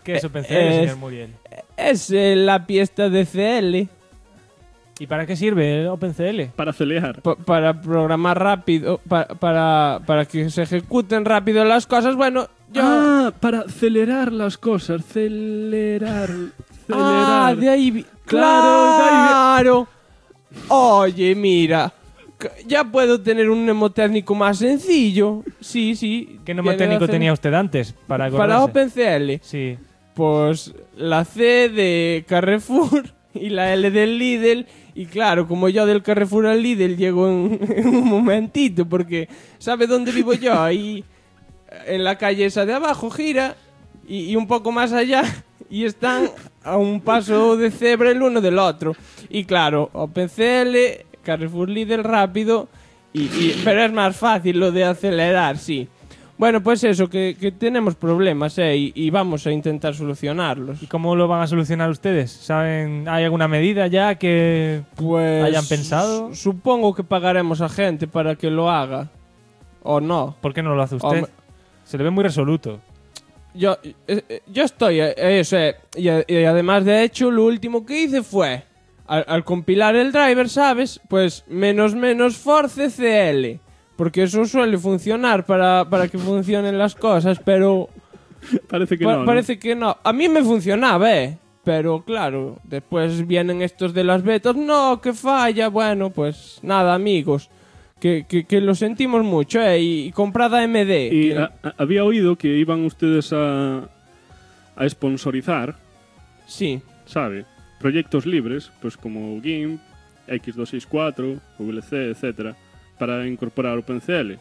[SPEAKER 3] ¿Qué es OpenCL, señor Muriel?
[SPEAKER 2] Es la pieza de CL.
[SPEAKER 3] ¿Y para qué sirve el OpenCL?
[SPEAKER 4] Para acelerar.
[SPEAKER 2] Para programar rápido, para que se ejecuten rápido las cosas. Bueno, yo...
[SPEAKER 4] para acelerar las cosas. Acelerar.
[SPEAKER 2] De ahí...
[SPEAKER 4] Claro,
[SPEAKER 2] Oye, mira... Ya puedo tener un mnemotécnico más sencillo. Sí.
[SPEAKER 3] ¿Qué mnemotécnico tenía usted antes?
[SPEAKER 2] Para OpenCL.
[SPEAKER 3] Sí.
[SPEAKER 2] Pues la C de Carrefour y la L del Lidl. Y claro, como yo del Carrefour al Lidl llego en un momentito, porque ¿sabe dónde vivo yo? Ahí en la calle esa de abajo, gira, y un poco más allá, y están a un paso de cebra el uno del otro. Y claro, OpenCL, Carrefour, Lidl, rápido, pero es más fácil lo de acelerar, sí. Bueno, pues eso, que tenemos problemas, y vamos a intentar solucionarlos.
[SPEAKER 3] ¿Y cómo lo van a solucionar ustedes? ¿Saben? ¿Hay alguna medida ya que hayan pensado?
[SPEAKER 2] Supongo que pagaremos a gente para que lo haga. ¿O no?
[SPEAKER 3] ¿Por qué no lo hace usted? Se le ve muy resoluto.
[SPEAKER 2] Yo estoy... y además, de hecho, lo último que hice fue... Al compilar el driver, ¿sabes? Pues menos force CL. Porque eso suele funcionar para que funcionen las cosas, pero...
[SPEAKER 4] Parece que no.
[SPEAKER 2] Parece que no. A mí me funcionaba, Pero claro, después vienen estos de las betas. No, que falla. Bueno, pues nada, amigos. Que lo sentimos mucho, Y comprad AMD.
[SPEAKER 4] Y había oído que iban ustedes a sponsorizar.
[SPEAKER 2] Sí.
[SPEAKER 4] ¿Sabe? Proyectos libres, pues como GIMP, X264, VLC, etcétera, para incorporar OpenCL.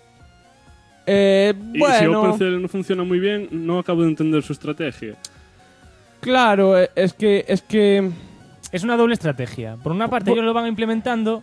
[SPEAKER 4] Y si OpenCL no funciona muy bien, no acabo de entender su estrategia.
[SPEAKER 2] Claro, es que...
[SPEAKER 3] Es una doble estrategia. Por una parte, ellos lo van implementando,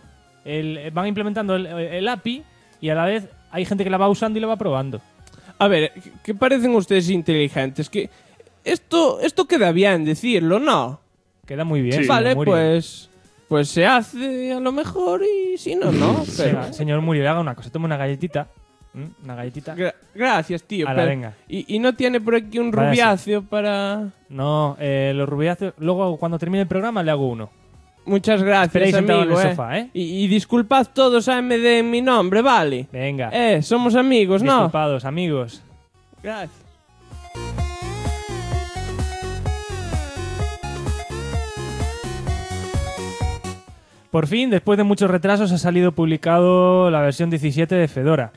[SPEAKER 3] el API, y a la vez hay gente que la va usando y la va probando.
[SPEAKER 2] A ver, que parecen ustedes inteligentes. Que esto queda bien decirlo, ¿no?
[SPEAKER 3] Queda muy bien.
[SPEAKER 2] Sí. Vale, pues se hace a lo mejor y si no, no. Pero...
[SPEAKER 3] Señor Muriel, haga una cosa. Tome una galletita. Una galletita.
[SPEAKER 2] Gracias, tío.
[SPEAKER 3] Pero, venga.
[SPEAKER 2] ¿Y no tiene por aquí un rubiáceo para...?
[SPEAKER 3] No, los rubiáceos... Luego, cuando termine el programa, le hago uno.
[SPEAKER 2] Muchas gracias, amigo.
[SPEAKER 3] En el sofá,
[SPEAKER 2] Y disculpad todos AMD en mi nombre, ¿vale?
[SPEAKER 3] Venga.
[SPEAKER 2] Somos amigos, ¿no?
[SPEAKER 3] Disculpados, amigos.
[SPEAKER 2] Gracias.
[SPEAKER 3] Por fin, después de muchos retrasos, ha salido publicado la versión 17 de Fedora.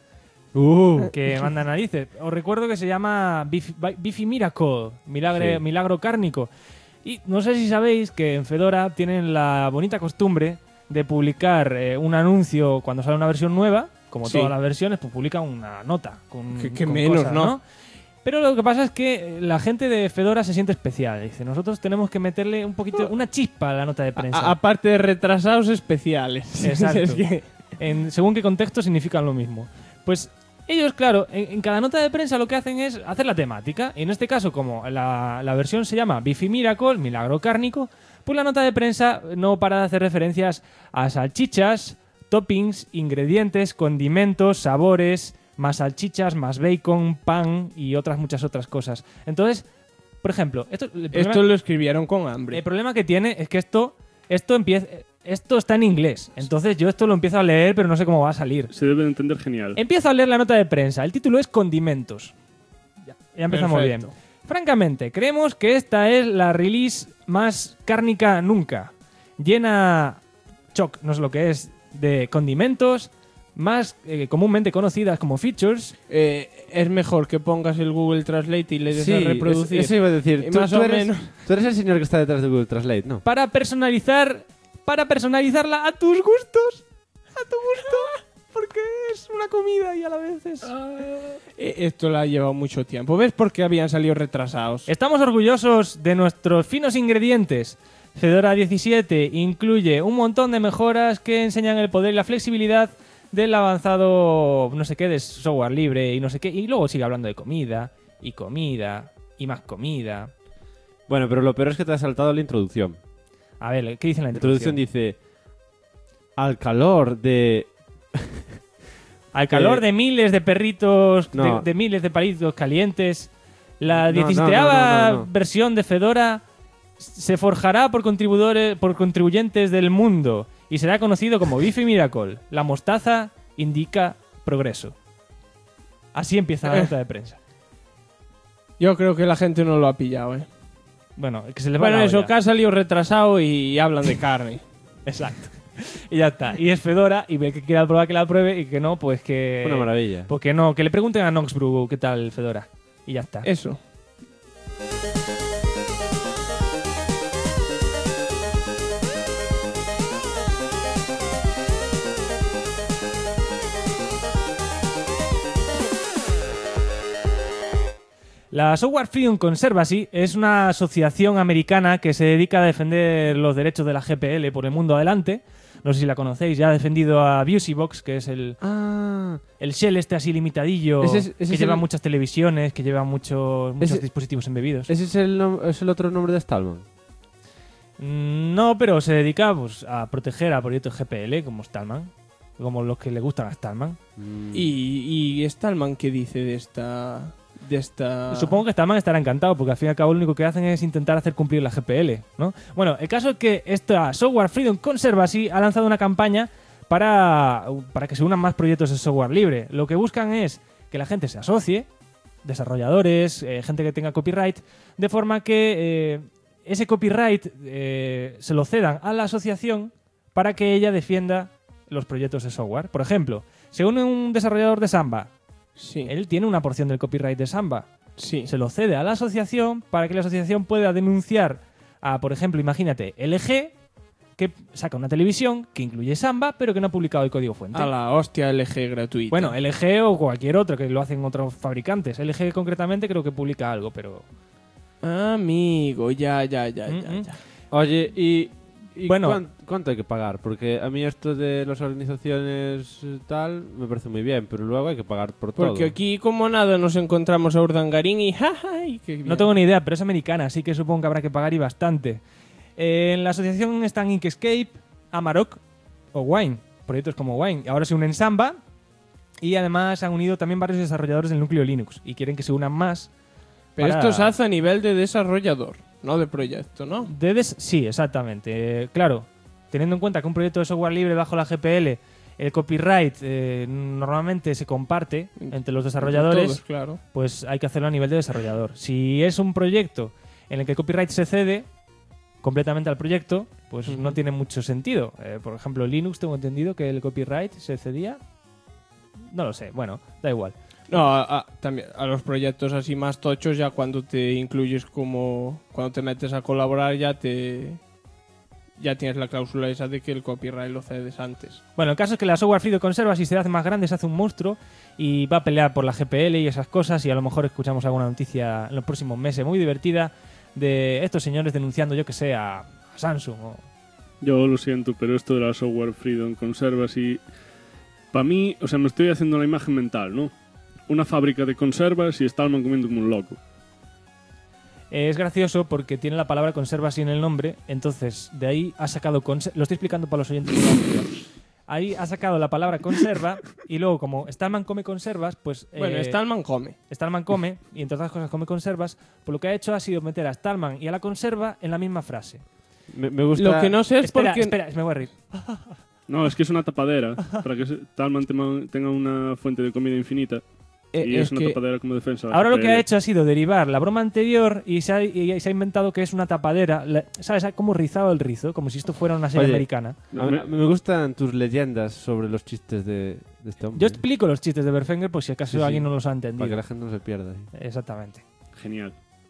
[SPEAKER 3] Que manda narices. Os recuerdo que se llama Beefy Miracle, milagro cárnico. Y no sé si sabéis que en Fedora tienen la bonita costumbre de publicar un anuncio cuando sale una versión nueva. Como todas las versiones, pues publican una nota. Con
[SPEAKER 2] menos,
[SPEAKER 3] cosas, ¿no? Pero lo que pasa es que la gente de Fedora se siente especial. Dice, nosotros tenemos que meterle un poquito, una chispa a la nota de prensa.
[SPEAKER 2] Aparte de retrasados especiales.
[SPEAKER 3] Exacto.
[SPEAKER 2] Es que...
[SPEAKER 3] según qué contexto significan lo mismo. Pues ellos, claro, en cada nota de prensa lo que hacen es hacer la temática. Y en este caso, como la versión se llama Beefy Miracle, milagro cárnico, pues la nota de prensa no para de hacer referencias a salchichas, toppings, ingredientes, condimentos, sabores, más salchichas, más bacon, pan y muchas otras cosas. Entonces, por ejemplo, esto
[SPEAKER 2] lo escribieron con hambre.
[SPEAKER 3] El problema que tiene es que esto está en inglés. Entonces yo esto lo empiezo a leer, pero no sé cómo va a salir.
[SPEAKER 4] Se debe de entender genial.
[SPEAKER 3] Empiezo a leer la nota de prensa. El título es Condimentos. Ya empezamos bien. Francamente, creemos que esta es la release más cárnica nunca. Llena, no sé lo que es, de condimentos, más comúnmente conocidas como features.
[SPEAKER 2] Es mejor que pongas el Google Translate y le des a reproducir.
[SPEAKER 11] Eso iba a decir.
[SPEAKER 2] Más o menos.
[SPEAKER 11] Tú eres el señor que está detrás de Google Translate, ¿no?
[SPEAKER 3] Para personalizarla a tus gustos. A tu gusto. Porque es una comida y a la vez es...
[SPEAKER 2] Esto le ha llevado mucho tiempo. ¿Ves por qué habían salido retrasados?
[SPEAKER 3] Estamos orgullosos de nuestros finos ingredientes. Fedora 17 incluye un montón de mejoras que enseñan el poder y la flexibilidad del avanzado no sé qué de software libre y no sé qué. Y luego sigue hablando de comida y más comida.
[SPEAKER 11] Bueno, pero lo peor es que te has saltado la introducción.
[SPEAKER 3] A ver, ¿qué dice la
[SPEAKER 11] introducción? La introducción dice... Al calor de...
[SPEAKER 3] Al calor de miles de perritos, de miles de palitos calientes, La
[SPEAKER 11] No,
[SPEAKER 3] 17ª
[SPEAKER 11] no.
[SPEAKER 3] versión de Fedora se forjará por contribuyentes del mundo y será conocido como Bifi Miracle. La mostaza indica progreso. Así empieza la nota de prensa.
[SPEAKER 2] Yo creo que la gente no lo ha pillado,
[SPEAKER 3] Bueno, que se le va
[SPEAKER 2] Bueno,
[SPEAKER 3] la
[SPEAKER 2] eso,
[SPEAKER 3] olla.
[SPEAKER 2] que ha salido retrasado y hablan de carne.
[SPEAKER 3] Exacto. Y ya está. Y es Fedora, y el que quiera probar que la pruebe y que no, pues que...
[SPEAKER 11] Una maravilla.
[SPEAKER 3] Pues que no, que le pregunten a Noxbrew qué tal Fedora. Y ya está.
[SPEAKER 2] Eso.
[SPEAKER 3] La Software Freedom Conservancy es una asociación americana que se dedica a defender los derechos de la GPL por el mundo adelante. No sé si la conocéis, ya ha defendido a VisibOx, que es el shell este así limitadillo,
[SPEAKER 11] Ese
[SPEAKER 3] que
[SPEAKER 11] es
[SPEAKER 3] lleva
[SPEAKER 11] el-
[SPEAKER 3] muchas televisiones, que lleva muchos
[SPEAKER 11] Ese-
[SPEAKER 3] dispositivos embebidos.
[SPEAKER 11] ¿Ese es el otro nombre de Stallman?
[SPEAKER 3] No, pero se dedica pues, a proteger a proyectos GPL como Stallman, como los que le gustan a Stallman.
[SPEAKER 2] ¿Y Stallman qué dice de esta...?
[SPEAKER 3] Supongo que Stallman estará encantado, porque al fin y al cabo lo único que hacen es intentar hacer cumplir la GPL, ¿no? Bueno, el caso es que esta Software Freedom Conservancy ha lanzado una campaña para que se unan más proyectos de software libre. Lo que buscan es que la gente se asocie, desarrolladores, gente que tenga copyright, de forma que ese copyright se lo cedan a la asociación para que ella defienda los proyectos de software. Por ejemplo, se une un desarrollador de Samba.
[SPEAKER 2] Sí.
[SPEAKER 3] Él tiene una porción del copyright de Samba.
[SPEAKER 2] Sí.
[SPEAKER 3] Se lo cede a la asociación para que la asociación pueda denunciar a, por ejemplo, imagínate, LG, que saca una televisión que incluye Samba, pero que no ha publicado el código fuente.
[SPEAKER 2] A la hostia LG gratuita.
[SPEAKER 3] Bueno, LG o cualquier otro, que lo hacen otros fabricantes. LG concretamente creo que publica algo, pero...
[SPEAKER 2] Amigo, ya.
[SPEAKER 11] Oye, y
[SPEAKER 3] Bueno.
[SPEAKER 11] ¿cuánto hay que pagar? Porque a mí esto de las organizaciones tal me parece muy bien, pero luego hay que pagar por todo.
[SPEAKER 2] Porque aquí, como nada, nos encontramos a Urdangarín y jaja, y qué bien.
[SPEAKER 3] No tengo ni idea, pero es americana, así que supongo que habrá que pagar y bastante. En la asociación están Inkscape, Amarok o Wine, proyectos como Wine. Ahora se unen Samba y además han unido también varios desarrolladores del núcleo Linux y quieren que se unan más.
[SPEAKER 2] Pero
[SPEAKER 3] para-
[SPEAKER 2] esto se hace a nivel de desarrollador, no de proyecto, ¿no?
[SPEAKER 3] Sí, exactamente. Claro, teniendo en cuenta que un proyecto de software libre bajo la GPL, el copyright normalmente se comparte entre los desarrolladores,
[SPEAKER 2] Todos, claro.
[SPEAKER 3] pues hay que hacerlo a nivel de desarrollador. Si es un proyecto en el que el copyright se cede completamente al proyecto, pues no tiene mucho sentido. Por ejemplo, Linux tengo entendido que el copyright se cedía. No lo sé, bueno, da igual.
[SPEAKER 2] No, también a los proyectos así más tochos, ya cuando te incluyes como... Cuando te metes a colaborar ya tienes la cláusula esa de que el copyright lo cedes antes.
[SPEAKER 3] Bueno, el caso es que la Software Freedom conserva, si se hace más grande, se hace un monstruo y va a pelear por la GPL y esas cosas, y a lo mejor escuchamos alguna noticia en los próximos meses muy divertida de estos señores denunciando, yo que sé, a Samsung o...
[SPEAKER 4] Yo lo siento, pero esto de la Software Freedom Conservancy, para mí, o sea, me estoy haciendo la imagen mental, ¿no? Una fábrica de conservas y Stallman comiendo como un loco.
[SPEAKER 3] Es gracioso porque tiene la palabra conserva así en el nombre, entonces de ahí ha sacado... Lo estoy explicando para los oyentes de la radio. Ahí ha sacado la palabra conserva y luego como Stallman come conservas, pues...
[SPEAKER 2] Bueno, Stallman come.
[SPEAKER 3] Stallman come y entre otras cosas come conservas, pues lo que ha hecho ha sido meter a Stallman y a la conserva en la misma frase.
[SPEAKER 11] Me gusta...
[SPEAKER 2] Lo que no sé es
[SPEAKER 3] Espera,
[SPEAKER 2] porque...
[SPEAKER 3] espera, me voy a reír.
[SPEAKER 4] No, es que es una tapadera para que Stallman tenga una fuente de comida infinita. Y es una tapadera como defensa.
[SPEAKER 3] Ahora lo que ha hecho ha sido derivar la broma anterior y se ha inventado que es una tapadera. ¿Sabes? Ha como rizado el rizo, como si esto fuera una serie
[SPEAKER 11] Oye,
[SPEAKER 3] americana.
[SPEAKER 11] Me gustan tus leyendas sobre los chistes de este hombre.
[SPEAKER 3] Yo explico los chistes de Berfenger por si acaso
[SPEAKER 11] Sí, sí.
[SPEAKER 3] alguien no los ha entendido.
[SPEAKER 11] Para que la gente no se pierda.
[SPEAKER 3] Exactamente.
[SPEAKER 4] Genial.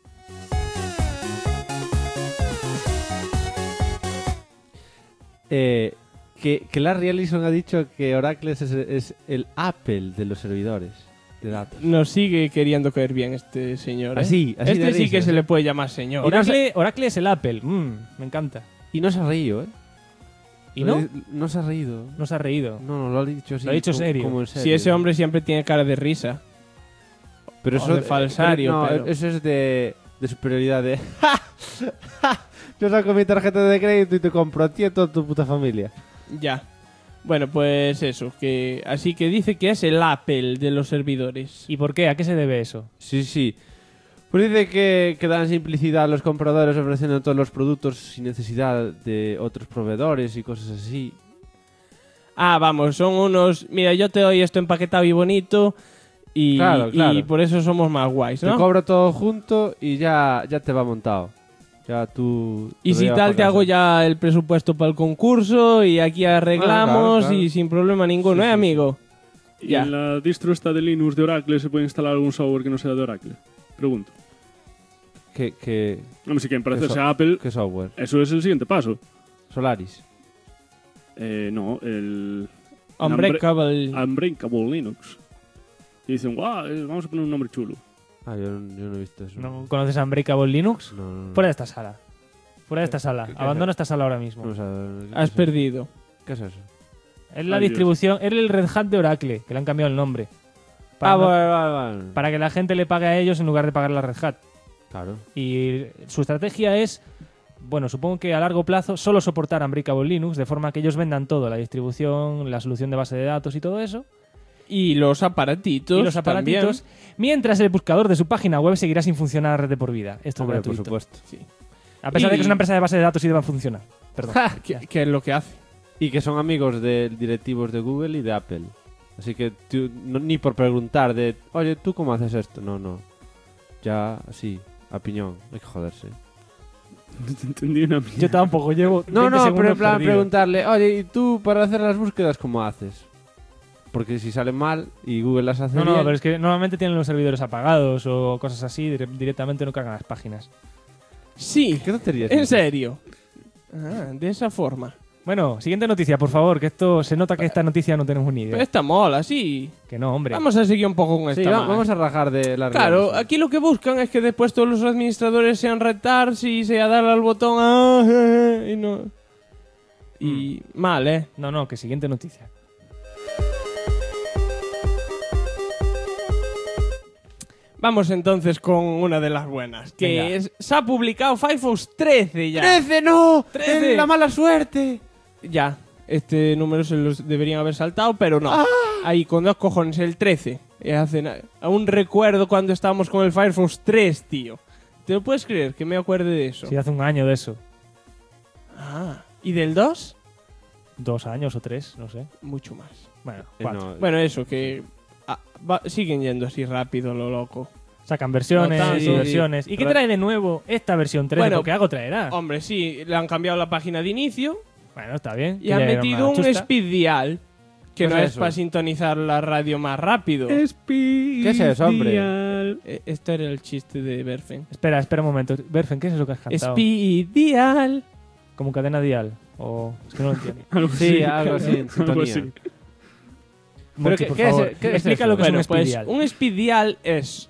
[SPEAKER 11] Que Larry Ellison ha dicho que Oracle es el Apple de los servidores de datos.
[SPEAKER 2] Nos sigue queriendo caer bien este señor, ¿eh?
[SPEAKER 11] Así de
[SPEAKER 2] Este sí que
[SPEAKER 11] risas.
[SPEAKER 2] se le puede llamar señor.
[SPEAKER 3] Oracle es el Apple. Me encanta.
[SPEAKER 11] Y no se ha reído, ¿eh?
[SPEAKER 3] ¿Y no?
[SPEAKER 11] No se ha reído.
[SPEAKER 3] No se ha reído.
[SPEAKER 11] No, lo ha dicho así.
[SPEAKER 3] Lo ha dicho
[SPEAKER 11] como,
[SPEAKER 3] serio.
[SPEAKER 11] como en serio.
[SPEAKER 2] Si ese hombre siempre tiene cara de risa.
[SPEAKER 11] Pero
[SPEAKER 2] o
[SPEAKER 11] eso
[SPEAKER 2] de falsario.
[SPEAKER 11] No,
[SPEAKER 2] pero...
[SPEAKER 11] eso es de superioridad de... Yo saco mi tarjeta de crédito y te compro a ti y a toda tu puta familia.
[SPEAKER 2] Ya. Bueno, pues eso. Así que dice que es el Apple de los servidores.
[SPEAKER 3] ¿Y por qué? ¿A qué se debe eso?
[SPEAKER 11] Sí. Pues dice que dan simplicidad a los compradores ofreciendo todos los productos sin necesidad de otros proveedores y cosas así.
[SPEAKER 2] Ah, vamos, son unos... Mira, yo te doy esto empaquetado y bonito y,
[SPEAKER 11] Claro.
[SPEAKER 2] y por eso somos más guays,
[SPEAKER 11] Te
[SPEAKER 2] ¿no?
[SPEAKER 11] cobro todo junto y ya te va montado. Ya tú...
[SPEAKER 2] Y
[SPEAKER 11] lo
[SPEAKER 2] si
[SPEAKER 11] llevas
[SPEAKER 2] tal,
[SPEAKER 11] pa'
[SPEAKER 2] te hago
[SPEAKER 11] casa.
[SPEAKER 2] ya el presupuesto para el concurso y aquí arreglamos
[SPEAKER 11] claro.
[SPEAKER 2] y sin problema ninguno,
[SPEAKER 4] Sí, sí,
[SPEAKER 2] amigo?
[SPEAKER 4] ¿Y
[SPEAKER 2] Ya.
[SPEAKER 4] en la distro esta de Linux de Oracle se puede instalar algún software que no sea de Oracle? Pregunto.
[SPEAKER 11] ¿Qué
[SPEAKER 4] Hombre, si quieren
[SPEAKER 11] ¿Qué
[SPEAKER 4] parecerse
[SPEAKER 11] so-
[SPEAKER 4] a Apple,
[SPEAKER 11] qué software?
[SPEAKER 4] eso es el siguiente paso.
[SPEAKER 11] Solaris.
[SPEAKER 4] No, el...
[SPEAKER 2] Unbreakable.
[SPEAKER 4] Unbreakable Linux. Y dicen, guau, vamos a poner un nombre chulo.
[SPEAKER 11] Ah, yo no he visto eso.
[SPEAKER 3] ¿No conoces Unbreakable Linux?
[SPEAKER 11] No.
[SPEAKER 3] Fuera de esta sala. Fuera de esta sala. Abandona esta sala ahora mismo.
[SPEAKER 11] No, o sea, ¿qué
[SPEAKER 2] Has
[SPEAKER 11] es eso?
[SPEAKER 2] perdido.
[SPEAKER 11] ¿Qué es eso?
[SPEAKER 3] Es la
[SPEAKER 4] Ay, Dios.
[SPEAKER 3] distribución, es el Red Hat de Oracle, que le han cambiado el nombre.
[SPEAKER 11] Vale.
[SPEAKER 3] Para que la gente le pague a ellos en lugar de pagar la Red Hat.
[SPEAKER 11] Claro.
[SPEAKER 3] Y su estrategia es, bueno, supongo que a largo plazo solo soportar Unbreakable Linux, de forma que ellos vendan todo, la distribución, la solución de base de datos y todo eso.
[SPEAKER 2] Y los aparatitos.
[SPEAKER 3] Mientras el buscador de su página web seguirá sin funcionar de por vida. Esto
[SPEAKER 11] Hombre,
[SPEAKER 3] es gratuito.
[SPEAKER 11] por supuesto.
[SPEAKER 2] Sí.
[SPEAKER 3] A pesar de
[SPEAKER 2] Y-
[SPEAKER 3] que es una empresa de base de datos y deba funcionar. Perdón.
[SPEAKER 2] ¿Qué es lo que hace?
[SPEAKER 11] Y que son amigos de directivos de Google y de Apple. Así que tú, ni por preguntar de, oye, ¿tú cómo haces esto? No. Ya, así, a piñón. Hay que joderse.
[SPEAKER 4] No te entendí una mierda.
[SPEAKER 3] Yo tampoco llevo.
[SPEAKER 11] No,
[SPEAKER 3] 20
[SPEAKER 11] pero
[SPEAKER 3] segundos
[SPEAKER 11] en plan
[SPEAKER 3] perdido.
[SPEAKER 11] preguntarle, oye, ¿y tú para hacer las búsquedas cómo haces? Porque si salen mal y Google las hace
[SPEAKER 3] No,
[SPEAKER 11] bien...
[SPEAKER 3] pero es que normalmente tienen los servidores apagados o cosas así, directamente no cargan las páginas.
[SPEAKER 2] Sí.
[SPEAKER 11] ¿Qué tonterías?
[SPEAKER 2] En serio. Ah, de esa forma.
[SPEAKER 3] Bueno, siguiente noticia, por favor, que esto se nota que esta noticia no tenemos ni idea.
[SPEAKER 2] Pero esta mola, sí.
[SPEAKER 3] Que no, hombre.
[SPEAKER 2] Vamos a seguir un poco con
[SPEAKER 11] Sí,
[SPEAKER 2] esta. más.
[SPEAKER 11] vamos a rajar de la
[SPEAKER 2] Claro,
[SPEAKER 11] realidad.
[SPEAKER 2] aquí lo que buscan es que después todos los administradores sean retards y sea darle al botón y no. Y mal, ¿eh?
[SPEAKER 3] No, que siguiente noticia.
[SPEAKER 2] Vamos entonces con una de las buenas. Que
[SPEAKER 3] Venga.
[SPEAKER 2] se ha publicado Firefox 13 ya.
[SPEAKER 11] ¡13, no!
[SPEAKER 2] 13.
[SPEAKER 11] ¡La mala suerte!
[SPEAKER 2] Ya. Este número se los deberían haber saltado, pero no. Ahí con dos cojones, el 13. Aún recuerdo cuando estábamos con el Firefox 3, tío. ¿Te lo puedes creer que me acuerde de eso?
[SPEAKER 3] Sí, hace un año de eso.
[SPEAKER 2] Ah. ¿Y del 2?
[SPEAKER 3] 2 años o 3, no sé.
[SPEAKER 2] Mucho más.
[SPEAKER 3] Bueno,
[SPEAKER 11] Eh,
[SPEAKER 3] 4.
[SPEAKER 11] no,
[SPEAKER 2] Bueno, eso, que siguen yendo así rápido, lo loco.
[SPEAKER 3] Sacan versiones
[SPEAKER 2] No tanto.
[SPEAKER 3] y versiones. ¿Y qué trae de nuevo esta versión 3?
[SPEAKER 2] Bueno,
[SPEAKER 3] Porque algo traerá.
[SPEAKER 2] Hombre, sí, le han cambiado la página de inicio
[SPEAKER 3] Bueno, está bien.
[SPEAKER 2] y han
[SPEAKER 3] Ya era
[SPEAKER 2] metido
[SPEAKER 3] una
[SPEAKER 2] un
[SPEAKER 3] chusta.
[SPEAKER 2] speed dial, que
[SPEAKER 11] ¿Qué
[SPEAKER 2] no
[SPEAKER 11] es
[SPEAKER 2] es
[SPEAKER 11] eso?
[SPEAKER 2] para sintonizar la radio más rápido.
[SPEAKER 11] ¿Qué es eso, hombre?
[SPEAKER 2] Este era el chiste de Berfen.
[SPEAKER 3] Espera un momento. Berfen, ¿qué es eso que has cantado?
[SPEAKER 2] Speed dial.
[SPEAKER 3] ¿Como cadena dial? O... Es que no lo entiendo.
[SPEAKER 4] Algo
[SPEAKER 11] Sí, algo así, en
[SPEAKER 4] Algo
[SPEAKER 11] sintonía.
[SPEAKER 4] así.
[SPEAKER 3] Monchi,
[SPEAKER 11] qué-
[SPEAKER 3] por
[SPEAKER 11] qué es-
[SPEAKER 3] favor,
[SPEAKER 11] qué es
[SPEAKER 3] explica
[SPEAKER 11] eso?
[SPEAKER 3] lo que
[SPEAKER 2] Bueno,
[SPEAKER 3] es un speed
[SPEAKER 2] pues
[SPEAKER 3] dial.
[SPEAKER 2] un speed dial es...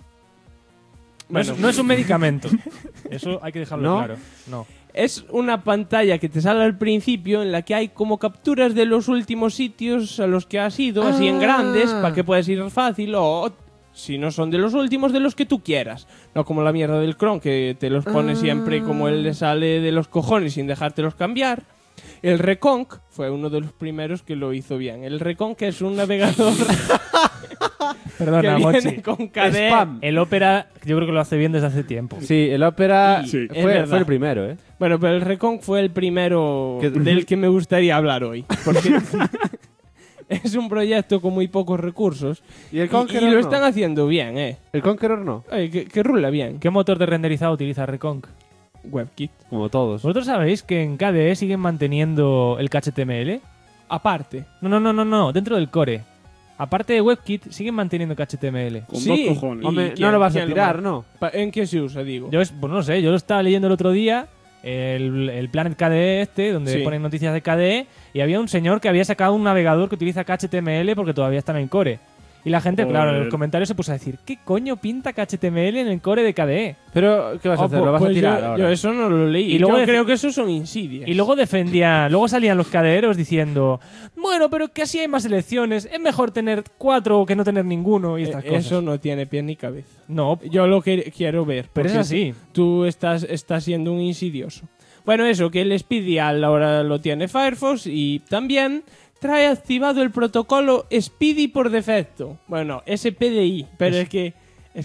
[SPEAKER 3] No es un medicamento. Eso hay que dejarlo
[SPEAKER 11] ¿No?
[SPEAKER 3] claro. No.
[SPEAKER 2] Es una pantalla que te sale al principio en la que hay como capturas de los últimos sitios a los que has ido, así en grandes, para que puedas ir fácil, o si no son de los últimos, de los que tú quieras. No como la mierda del Chrome, que te los pone siempre como él le sale de los cojones sin dejártelos cambiar. El Reconc fue uno de los primeros que lo hizo bien. El Reconc es un navegador que
[SPEAKER 3] Perdona,
[SPEAKER 2] viene
[SPEAKER 3] Mochi.
[SPEAKER 2] con KDE.
[SPEAKER 11] Spam.
[SPEAKER 3] El Opera yo creo que lo hace bien desde hace tiempo.
[SPEAKER 11] Sí, el Opera
[SPEAKER 2] Sí, es
[SPEAKER 11] fue
[SPEAKER 2] verdad.
[SPEAKER 11] el primero, ¿eh?
[SPEAKER 2] Bueno, pero el Reconc fue el primero
[SPEAKER 11] Que-
[SPEAKER 2] del que me gustaría hablar hoy. Porque es un proyecto con muy pocos recursos.
[SPEAKER 11] Y el
[SPEAKER 2] Y
[SPEAKER 11] Conqueror
[SPEAKER 2] lo
[SPEAKER 11] no.
[SPEAKER 2] están haciendo bien, ¿eh?
[SPEAKER 11] El Conqueror no,
[SPEAKER 2] Oye, que rula bien.
[SPEAKER 3] ¿Qué motor de renderizado utiliza Reconc?
[SPEAKER 2] WebKit.
[SPEAKER 11] como todos.
[SPEAKER 3] ¿Vosotros sabéis que en KDE siguen manteniendo el HTML?
[SPEAKER 2] Aparte.
[SPEAKER 3] No, dentro del core. Aparte de WebKit, siguen manteniendo el HTML.
[SPEAKER 4] Con
[SPEAKER 2] Sí.
[SPEAKER 4] dos cojones.
[SPEAKER 2] ¿Y
[SPEAKER 11] Hombre,
[SPEAKER 2] quién-
[SPEAKER 11] no lo vas a
[SPEAKER 2] quién lo
[SPEAKER 11] tirar,
[SPEAKER 2] ma-
[SPEAKER 11] ¿no?
[SPEAKER 2] ¿En qué se usa, digo?
[SPEAKER 3] Yo, pues no sé, yo lo estaba leyendo el otro día, el Planet KDE donde
[SPEAKER 2] Sí.
[SPEAKER 3] ponen noticias de KDE, y había un señor que había sacado un navegador que utiliza HTML porque todavía está en el core. Y la gente, claro, en los
[SPEAKER 4] Joder.
[SPEAKER 3] comentarios se puso a decir, ¿qué coño pinta HTML en el core de KDE?
[SPEAKER 11] Pero, ¿qué vas a hacer? ¿Lo vas a
[SPEAKER 2] Pues
[SPEAKER 11] tirar
[SPEAKER 2] yo,
[SPEAKER 11] ahora?
[SPEAKER 2] yo eso no lo leí.
[SPEAKER 3] Y luego
[SPEAKER 2] yo
[SPEAKER 3] dec-
[SPEAKER 2] creo que eso son insidias.
[SPEAKER 3] Y luego luego salían los cadeeros diciendo, bueno, pero que así hay más elecciones, es mejor tener 4 que no tener ninguno y estas cosas.
[SPEAKER 2] Eso no tiene pie ni cabeza.
[SPEAKER 3] No,
[SPEAKER 2] Yo lo que quiero ver.
[SPEAKER 3] pero es
[SPEAKER 2] porque
[SPEAKER 3] así.
[SPEAKER 2] Tú estás siendo un insidioso. Bueno, eso, que el Speedial ahora lo tiene Firefox y también trae activado el protocolo Speedy por defecto. Bueno, SPDI, pero es que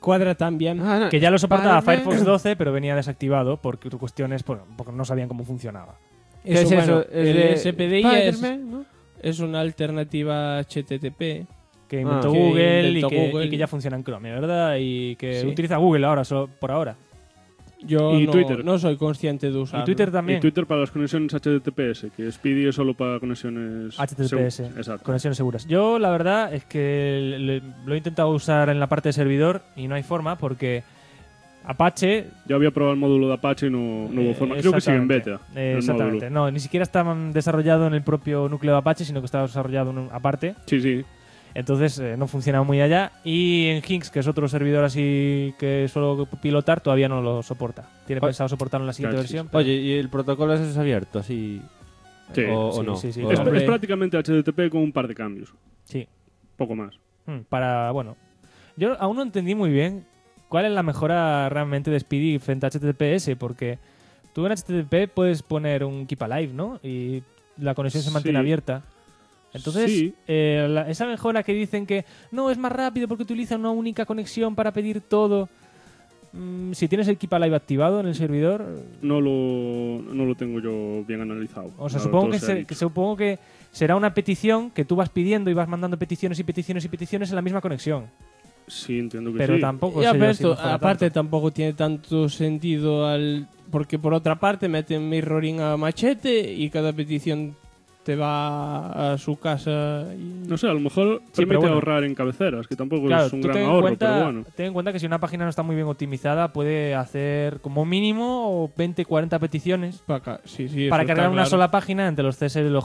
[SPEAKER 2] cuadra tan bien.
[SPEAKER 3] Que ya lo soportaba Firefox 12, pero venía desactivado por cuestiones porque no sabían cómo funcionaba.
[SPEAKER 11] ¿Qué es eso?
[SPEAKER 2] El SPDI
[SPEAKER 11] Spider-Man, ¿no?
[SPEAKER 2] es una alternativa HTTP
[SPEAKER 3] que inventó Google y que ya funciona en Chrome, ¿verdad? Y que utiliza Google ahora, solo por ahora.
[SPEAKER 2] Yo
[SPEAKER 4] y
[SPEAKER 2] no,
[SPEAKER 4] Twitter.
[SPEAKER 2] No soy consciente de usarlo.
[SPEAKER 3] Y Twitter también.
[SPEAKER 4] Y Twitter para las conexiones HTTPS, que Speedy es solo para conexiones
[SPEAKER 3] HTTPS,
[SPEAKER 4] exacto.
[SPEAKER 3] conexiones seguras. Yo la verdad es que lo he intentado usar en la parte de servidor y no hay forma porque Apache...
[SPEAKER 4] Yo había probado el módulo de Apache y no hubo forma. Creo que sigue en beta.
[SPEAKER 3] Exactamente. No, ni siquiera estaba desarrollado en el propio núcleo de Apache, sino que estaba desarrollado aparte.
[SPEAKER 4] Sí.
[SPEAKER 3] Entonces no funciona muy allá. Y en Hinx, que es otro servidor así que suelo pilotar, todavía no lo soporta. Tiene pensado soportarlo en la siguiente versión. Pero...
[SPEAKER 11] Oye, ¿y el protocolo ese es abierto así?
[SPEAKER 4] Sí.
[SPEAKER 11] ¿O no?
[SPEAKER 3] Sí.
[SPEAKER 4] Es prácticamente HTTP con un par de cambios.
[SPEAKER 3] Sí.
[SPEAKER 4] Poco más.
[SPEAKER 3] Bueno, yo aún no entendí muy bien cuál es la mejora realmente de Speedy frente a HTTPS, porque tú en HTTP puedes poner un Keep Alive, ¿no? Y la conexión se mantiene abierta. Entonces, esa mejora que dicen que no, es más rápido porque utiliza una única conexión para pedir todo. Si tienes el Keep Alive activado en el servidor...
[SPEAKER 4] No lo tengo yo bien analizado.
[SPEAKER 3] O sea, supongo que será una petición que tú vas pidiendo y vas mandando peticiones en la misma conexión.
[SPEAKER 4] Sí, entiendo que
[SPEAKER 3] pero
[SPEAKER 4] sí.
[SPEAKER 3] Tampoco
[SPEAKER 2] aparte tampoco tiene tanto sentido porque por otra parte meten mirroring a machete y cada petición te va a su casa y...
[SPEAKER 4] No sé, a lo mejor permite ahorrar en cabeceras, que tampoco es un gran ahorro, pero bueno.
[SPEAKER 3] Ten en cuenta que si una página no está muy bien optimizada puede hacer como mínimo 20-40 peticiones para cargar una sola página entre los CSS, los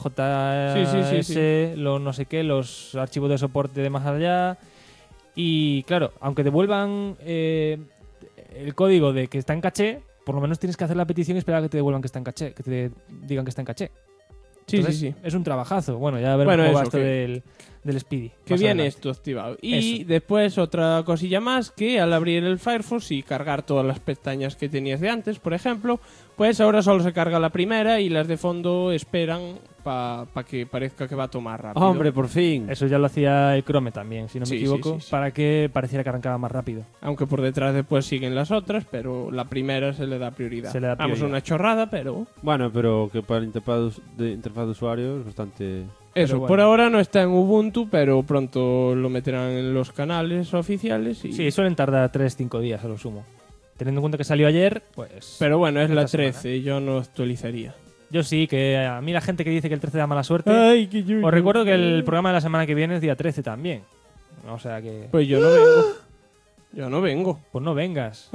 [SPEAKER 3] JS, los no sé qué, los archivos de soporte de más allá. Y claro, aunque devuelvan el código de que está en caché, por lo menos tienes que hacer la petición y esperar a que te devuelvan que está en caché, que te digan que está en caché. Entonces, sí. Es un trabajazo. Bueno, ya veremos cómo va esto del Speedy.
[SPEAKER 2] Que viene esto activado. Y después otra cosilla más, que al abrir el Firefox y cargar todas las pestañas que tenías de antes, por ejemplo, pues ahora solo se carga la primera y las de fondo esperan para que parezca que va a tomar rápido.
[SPEAKER 11] ¡Hombre, por fin!
[SPEAKER 3] Eso ya lo hacía el Chrome también, si no me equivoco, para que pareciera que arrancaba más rápido.
[SPEAKER 2] Aunque por detrás después siguen las otras, pero la primera se le da prioridad. Vamos, una chorrada, pero...
[SPEAKER 11] Bueno, pero que para la interfaz de usuario es bastante...
[SPEAKER 2] Eso, por ahora no está en Ubuntu, pero pronto lo meterán en los canales oficiales.
[SPEAKER 3] Sí, suelen tardar 3-5 días a lo sumo. Teniendo en cuenta que salió ayer, pues...
[SPEAKER 2] Pero bueno, es la 13, yo no actualizaría.
[SPEAKER 3] Yo sí, que a mí la gente que dice que el 13 da mala suerte...
[SPEAKER 2] Ay, que yo...
[SPEAKER 3] Os recuerdo que el programa de la semana que viene es día 13 también. O sea que...
[SPEAKER 2] Pues yo no vengo. Yo no vengo.
[SPEAKER 3] Pues no vengas.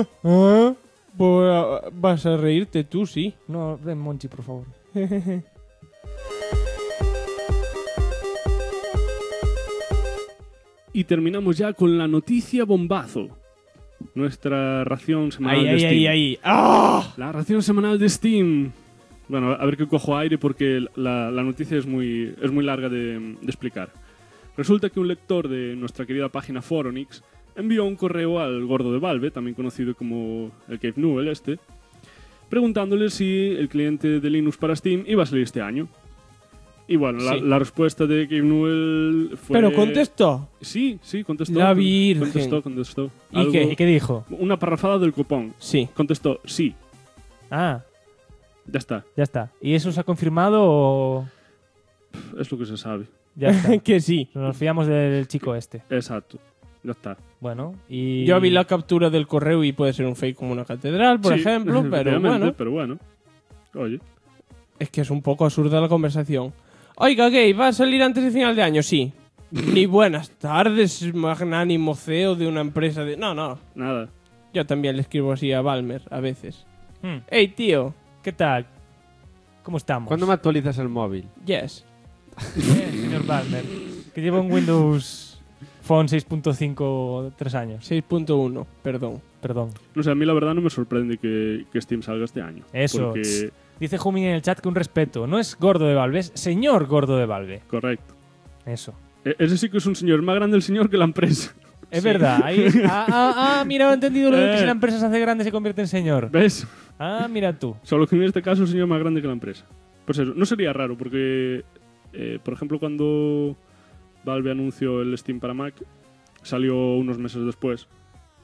[SPEAKER 2] Pues vas a reírte tú, sí.
[SPEAKER 3] No, ven Monchi, por favor.
[SPEAKER 4] Y terminamos ya con la noticia bombazo. Nuestra ración semanal de Steam.
[SPEAKER 2] ¡Ah!
[SPEAKER 4] La ración semanal de Steam. Bueno, a ver que cojo aire porque la noticia es muy larga de explicar. Resulta que un lector de nuestra querida página Foronix envió un correo al gordo de Valve, también conocido como el Cave Newell preguntándole si el cliente de Linux para Steam iba a salir este año. Y bueno, la respuesta de Cave Newell fue...
[SPEAKER 2] ¿Pero contestó?
[SPEAKER 4] Sí, contestó.
[SPEAKER 2] La Virgen.
[SPEAKER 4] Contestó.
[SPEAKER 3] ¿Y qué dijo?
[SPEAKER 4] Una parrafada del copón.
[SPEAKER 2] Sí.
[SPEAKER 4] Contestó, sí.
[SPEAKER 3] Ah.
[SPEAKER 4] Ya está.
[SPEAKER 3] ¿Y eso se ha confirmado o...?
[SPEAKER 4] Es lo que se sabe.
[SPEAKER 3] Ya está.
[SPEAKER 2] Que sí.
[SPEAKER 3] Nos fiamos del chico este.
[SPEAKER 4] Exacto. Ya está.
[SPEAKER 3] Bueno, y...
[SPEAKER 2] Yo vi la captura del correo y puede ser un fake como una catedral, por ejemplo, pero bueno.
[SPEAKER 4] Oye.
[SPEAKER 2] Es que es un poco absurda la conversación. Oiga, Gay, ¿va a salir antes de final de año? Sí. Ni buenas tardes, magnánimo CEO de una empresa de... No.
[SPEAKER 4] Nada.
[SPEAKER 2] Yo también le escribo así a Balmer a veces. Hey, tío.
[SPEAKER 3] ¿Qué tal? ¿Cómo estamos?
[SPEAKER 11] ¿Cuándo me actualizas el móvil?
[SPEAKER 2] Yes.
[SPEAKER 3] Señor Balmer. Que lleva un Windows Phone 6.5 3 años.
[SPEAKER 2] 6.1, perdón.
[SPEAKER 4] No sé, a mí la verdad no me sorprende que Steam salga este año.
[SPEAKER 3] Eso.
[SPEAKER 4] Porque...
[SPEAKER 3] Dice Jumin en el chat que un respeto. No es gordo de Valve, es señor gordo de Valve.
[SPEAKER 4] Correcto.
[SPEAKER 3] Eso.
[SPEAKER 4] Ese sí que es un señor. Más grande el señor que la empresa.
[SPEAKER 3] Es verdad. Ahí, mira, he entendido lo de que si la empresa se hace grande se convierte en señor.
[SPEAKER 4] ¿Ves?
[SPEAKER 3] Mira tú.
[SPEAKER 4] Solo que en este caso el señor más grande que la empresa. Pues eso, no sería raro porque, por ejemplo, cuando Valve anunció el Steam para Mac, salió unos meses después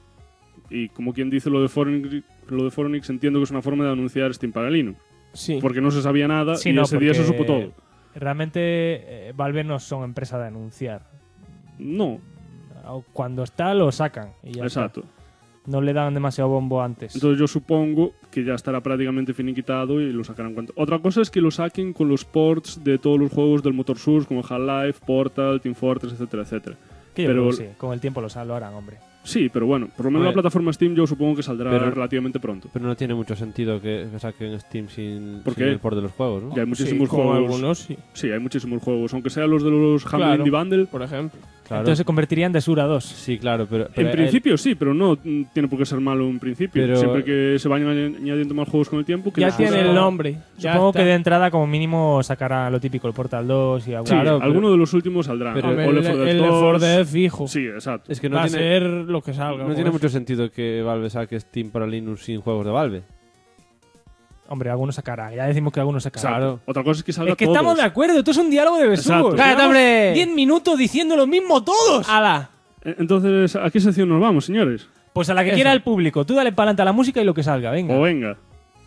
[SPEAKER 4] Y como quien dice lo de Foronix entiendo que es una forma de anunciar Steam para Linux.
[SPEAKER 2] Sí.
[SPEAKER 4] Porque no se sabía nada
[SPEAKER 3] Sí,
[SPEAKER 4] y
[SPEAKER 3] no,
[SPEAKER 4] ese día se
[SPEAKER 3] porque
[SPEAKER 4] supo todo.
[SPEAKER 3] Realmente Valve no son empresa de anunciar.
[SPEAKER 4] No.
[SPEAKER 3] Cuando está, lo sacan. Y ya
[SPEAKER 4] Exacto.
[SPEAKER 3] está. No le dan demasiado bombo antes.
[SPEAKER 4] Entonces yo supongo que ya estará prácticamente finiquitado y lo sacarán cuanto. Otra cosa es que lo saquen con los ports de todos los juegos del motor Source, como Half-Life, Portal, Team Fortress, etcétera, etcétera.
[SPEAKER 3] Que yo creo que sí, con el tiempo lo harán, hombre.
[SPEAKER 4] Sí, pero bueno, por lo menos la plataforma Steam yo supongo que saldrá relativamente pronto.
[SPEAKER 11] Pero no tiene mucho sentido que saquen Steam sin
[SPEAKER 4] ¿Por qué?
[SPEAKER 11] el port de los juegos, ¿no?
[SPEAKER 4] Ya hay muchísimos
[SPEAKER 2] como
[SPEAKER 4] juegos.
[SPEAKER 2] algunos, sí.
[SPEAKER 4] Sí, hay muchísimos juegos, aunque sean los de los Humble Indie Bundle,
[SPEAKER 2] por ejemplo.
[SPEAKER 11] Claro.
[SPEAKER 3] Entonces se convertiría en Desura 2.
[SPEAKER 11] Sí, claro, pero
[SPEAKER 4] en principio sí, pero no tiene por qué ser malo en principio.
[SPEAKER 11] Pero
[SPEAKER 4] siempre que se vayan añadiendo más juegos con el tiempo. Que
[SPEAKER 2] ya tiene el nombre.
[SPEAKER 3] Supongo que de entrada, como mínimo, sacará lo típico, el Portal 2 y algo.
[SPEAKER 4] Sí, alguno de los últimos saldrá.
[SPEAKER 2] Pero el Left 4 Dead fijo.
[SPEAKER 4] Sí, exacto.
[SPEAKER 11] Es que no
[SPEAKER 2] va
[SPEAKER 11] tiene,
[SPEAKER 2] a ser lo que salga.
[SPEAKER 11] No tiene mucho sentido que Valve saque Steam para Linux sin juegos de Valve.
[SPEAKER 3] Hombre, algunos sacará. Ya decimos que algunos sacará.
[SPEAKER 4] Claro. Otra cosa es que salga
[SPEAKER 3] Es que
[SPEAKER 4] todos.
[SPEAKER 3] estamos de acuerdo. Esto es un diálogo de besugos.
[SPEAKER 2] ¡Cállate, hombre!
[SPEAKER 3] 10 minutos diciendo lo mismo todos.
[SPEAKER 2] ¡Hala!
[SPEAKER 4] Entonces, ¿a qué sección nos vamos, señores?
[SPEAKER 3] Pues a la que quiera el público. Tú dale para adelante a la música y lo que salga. Venga.
[SPEAKER 4] O venga.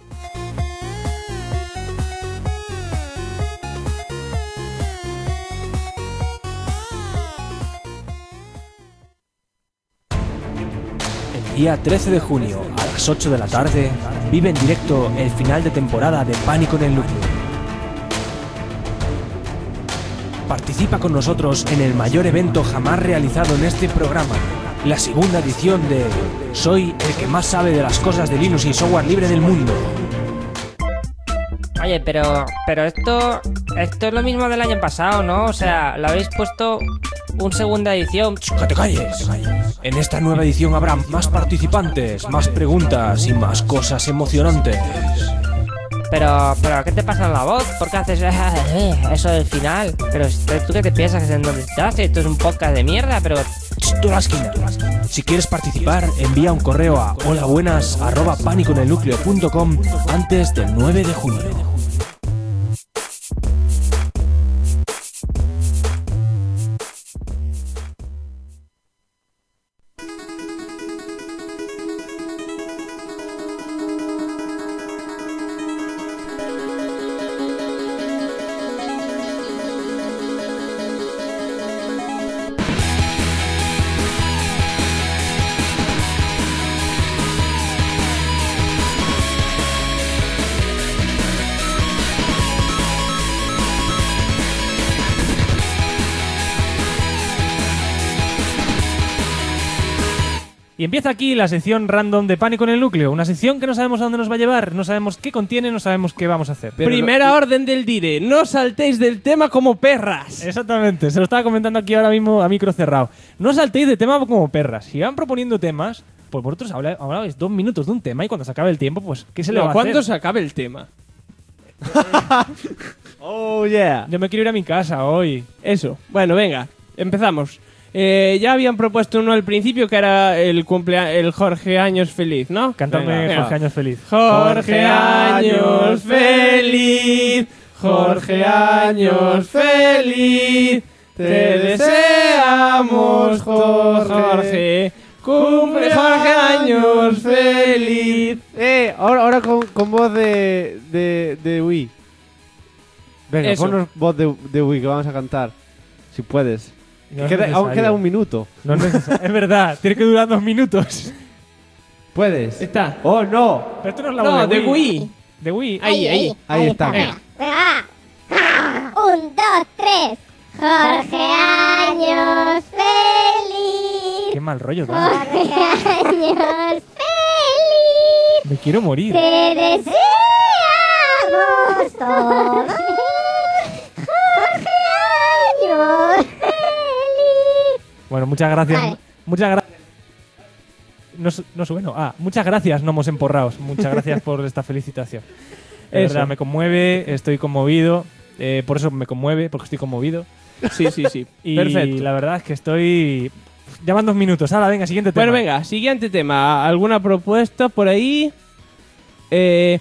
[SPEAKER 6] Día 13 de junio, a las 8 de la tarde, vive en directo el final de temporada de Pánico en el Núcleo. Participa con nosotros en el mayor evento jamás realizado en este programa, la segunda edición de Soy el que más sabe de las cosas de Linux y software libre del mundo.
[SPEAKER 7] Oye, pero esto es lo mismo del año pasado, ¿no? O sea, lo habéis puesto un segunda edición.
[SPEAKER 6] ¡Que te calles! En esta nueva edición habrá más participantes, más preguntas y más cosas emocionantes.
[SPEAKER 7] Pero, ¿qué te pasa en la voz? ¿Por qué haces eso del final? Pero ¿tú qué te piensas? ¿En dónde estás? Esto es un podcast de mierda, pero...
[SPEAKER 6] ¡Tú la esquina! Si quieres participar, envía un correo a holabuenas@paniconelnucleo.com antes del 9 de junio.
[SPEAKER 3] Y empieza aquí la sección random de Pánico en el Núcleo. Una sección que no sabemos a dónde nos va a llevar, no sabemos qué contiene, no sabemos qué vamos a hacer.
[SPEAKER 2] Primera orden del dire, no saltéis del tema como perras.
[SPEAKER 3] Exactamente, se lo estaba comentando aquí ahora mismo a micro cerrado. No saltéis de tema como perras. Si van proponiendo temas, pues vosotros hablabais 2 minutos de un tema y cuando se acabe el tiempo, pues ¿qué se le va a hacer?
[SPEAKER 2] ¿Cuándo se acabe el tema?
[SPEAKER 11] Oh, yeah.
[SPEAKER 3] Yo me quiero ir a mi casa hoy.
[SPEAKER 2] Eso. Bueno, venga, empezamos. Ya habían propuesto uno al principio que era el Jorge Años Feliz, ¿no?
[SPEAKER 3] Cántame
[SPEAKER 2] Venga.
[SPEAKER 3] Jorge Años Feliz.
[SPEAKER 2] Jorge Años Feliz, Jorge Años Feliz, te deseamos, Jorge. Cumple Jorge Años Feliz.
[SPEAKER 11] Ahora con voz de Wii. Venga,
[SPEAKER 2] Eso.
[SPEAKER 11] ponnos voz de Wii que vamos a cantar. Si puedes.
[SPEAKER 3] No es
[SPEAKER 11] Aún
[SPEAKER 3] necesario.
[SPEAKER 11] queda 1 minuto.
[SPEAKER 3] No es necesario. Es verdad, tiene que durar 2 minutos.
[SPEAKER 11] ¿Puedes?
[SPEAKER 2] Está.
[SPEAKER 11] ¡Oh, no!
[SPEAKER 3] Pero esto no es la
[SPEAKER 2] No,
[SPEAKER 3] voz
[SPEAKER 2] de Wii.
[SPEAKER 3] De Wii.
[SPEAKER 2] Ahí.
[SPEAKER 11] Ahí está.
[SPEAKER 2] Venga.
[SPEAKER 12] 1, 2, 3. Jorge Años Feliz.
[SPEAKER 3] Qué mal rollo da.
[SPEAKER 12] Jorge Años Feliz.
[SPEAKER 3] Me quiero morir.
[SPEAKER 12] Te deseamos todos. Jorge Años Feliz.
[SPEAKER 3] Bueno, muchas gracias.
[SPEAKER 12] Vale.
[SPEAKER 3] Muchas gracias. No sueno. Muchas gracias, Nomos Emporraos. Muchas gracias por esta felicitación. De
[SPEAKER 2] Eso.
[SPEAKER 3] verdad, me conmueve, estoy conmovido. Por eso me conmueve, porque estoy conmovido.
[SPEAKER 2] Sí.
[SPEAKER 3] Y
[SPEAKER 2] Perfecto.
[SPEAKER 3] la verdad es que estoy... Ya van 2 minutos. Ahora, venga, siguiente tema.
[SPEAKER 2] Bueno, venga, siguiente tema. ¿Alguna propuesta por ahí?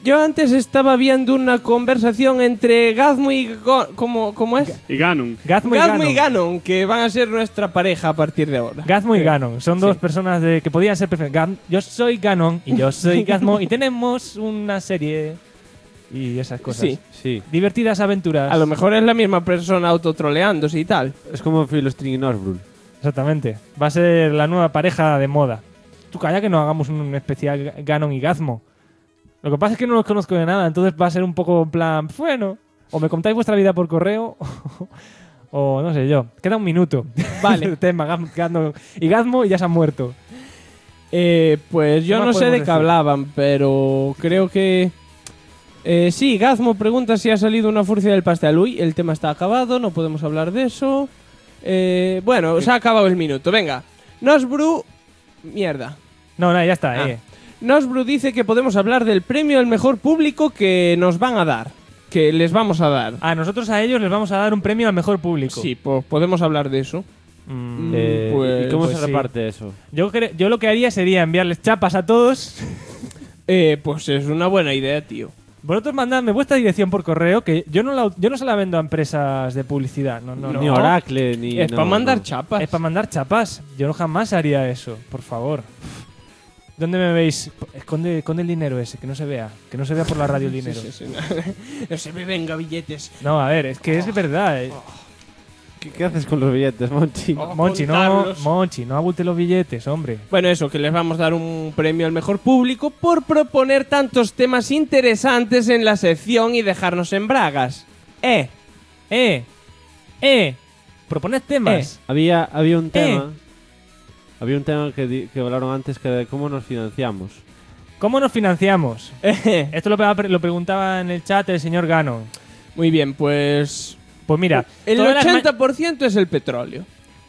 [SPEAKER 2] Yo antes estaba viendo una conversación entre Gazmo y... ¿Cómo es?
[SPEAKER 4] Y Ganon.
[SPEAKER 3] Gazmo
[SPEAKER 2] y Ganon, que van a ser nuestra pareja a partir de ahora.
[SPEAKER 3] Gazmo y Ganon. Son dos personas que podían ser perfectas. Yo soy Ganon y yo soy Gazmo y tenemos una serie y esas cosas.
[SPEAKER 11] Sí.
[SPEAKER 3] Divertidas aventuras.
[SPEAKER 2] A lo mejor es la misma persona autotroleándose y tal.
[SPEAKER 11] Es como Philostring y Norbrul.
[SPEAKER 3] Exactamente. Va a ser la nueva pareja de moda. Tú calla que no hagamos un especial Ganon y Gazmo. Lo que pasa es que no los conozco de nada, entonces va a ser un poco en plan, bueno, o me contáis vuestra vida por correo, o no sé yo. Queda un minuto.
[SPEAKER 2] Vale.
[SPEAKER 3] El tema Ganon y Gazmo y ya se han muerto.
[SPEAKER 2] Pues yo no sé de qué hablaban, pero creo que... sí, Gazmo pregunta si ha salido una furcia del pastel. Uy, el tema está acabado, no podemos hablar de eso. Bueno, se ha acabado el minuto, venga. Nosbru... Mierda.
[SPEAKER 3] No, ya está,
[SPEAKER 2] Nosbru dice que podemos hablar del premio al mejor público que nos van a dar. Que les vamos a dar.
[SPEAKER 3] Nosotros a ellos les vamos a dar un premio al mejor público.
[SPEAKER 2] Sí, pues podemos hablar de eso.
[SPEAKER 11] ¿Y cómo se reparte eso?
[SPEAKER 3] Yo lo que haría sería enviarles chapas a todos.
[SPEAKER 2] Pues es una buena idea, tío.
[SPEAKER 3] Vosotros mandadme vuestra dirección por correo, que yo no se la vendo a empresas de publicidad. No.
[SPEAKER 11] Ni Oracle, ni...
[SPEAKER 2] Es para mandar chapas.
[SPEAKER 3] Es para mandar chapas. Yo jamás haría eso, por favor. ¿Dónde me veis? Esconde el dinero ese, que no se vea. Que no se vea por la radio el dinero.
[SPEAKER 2] Sí. No se me venga billetes.
[SPEAKER 3] No, a ver, es que es verdad.
[SPEAKER 11] ¿Qué haces con los billetes, Monchi?
[SPEAKER 3] Monchi, no abulte los billetes, hombre.
[SPEAKER 2] Bueno, eso, que les vamos a dar un premio al mejor público por proponer tantos temas interesantes en la sección y dejarnos en bragas.
[SPEAKER 3] Proponed temas.
[SPEAKER 11] Había un tema... Había un tema que hablaron antes, que era de cómo nos financiamos.
[SPEAKER 3] ¿Cómo nos financiamos? Esto lo preguntaba en el chat el señor Ganon.
[SPEAKER 2] Muy bien, pues
[SPEAKER 3] mira,
[SPEAKER 2] el 80% es el petróleo.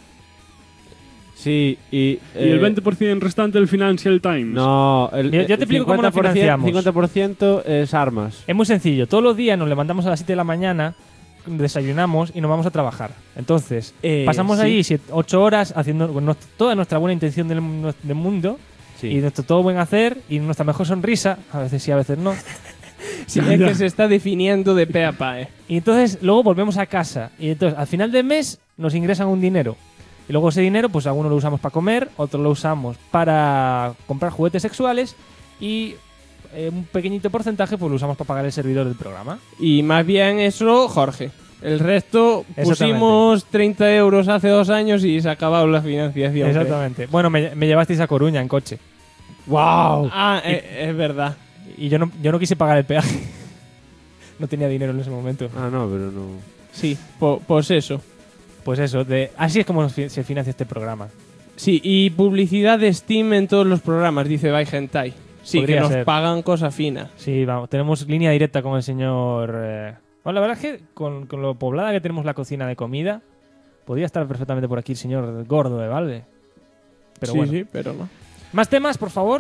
[SPEAKER 11] Sí,
[SPEAKER 4] y el 20% restante el Financial Times.
[SPEAKER 11] No,
[SPEAKER 3] yo te explico cómo nos financiamos.
[SPEAKER 11] 50% es armas.
[SPEAKER 3] Es muy sencillo. Todos los días nos levantamos a las 7 de la mañana, desayunamos y nos vamos a trabajar. Entonces, pasamos ahí 8 horas haciendo toda nuestra buena intención del mundo y nuestro todo buen hacer y nuestra mejor sonrisa, a veces sí, a veces no.
[SPEAKER 2] Sí, es que se está definiendo de pe a pa,
[SPEAKER 3] Y entonces luego volvemos a casa y entonces al final del mes nos ingresan un dinero. Y luego ese dinero, pues algunos lo usamos para comer, otros lo usamos para comprar juguetes sexuales y un pequeñito porcentaje pues lo usamos para pagar el servidor del programa.
[SPEAKER 2] Y más bien eso, Jorge. El resto pusimos 30 euros hace 2 años y se ha acabado la financiación.
[SPEAKER 3] Exactamente. Bueno, me llevasteis a Coruña en coche.
[SPEAKER 2] ¡Wow! Es verdad.
[SPEAKER 3] Y yo no quise pagar el peaje. No tenía dinero en ese momento.
[SPEAKER 11] No, pero no...
[SPEAKER 2] Sí, pues eso.
[SPEAKER 3] Pues eso, así es como se financia este programa.
[SPEAKER 2] Sí, y publicidad de Steam en todos los programas, dice Bai Hentai. Sí, podría que nos pagan cosa fina.
[SPEAKER 3] Sí, vamos, tenemos línea directa con el señor... Bueno, la verdad es que con lo poblada que tenemos la cocina de comida, podría estar perfectamente por aquí el señor Gordo de Valve. Pero
[SPEAKER 2] sí,
[SPEAKER 3] bueno.
[SPEAKER 2] Sí, pero no.
[SPEAKER 3] ¿Más temas, por favor?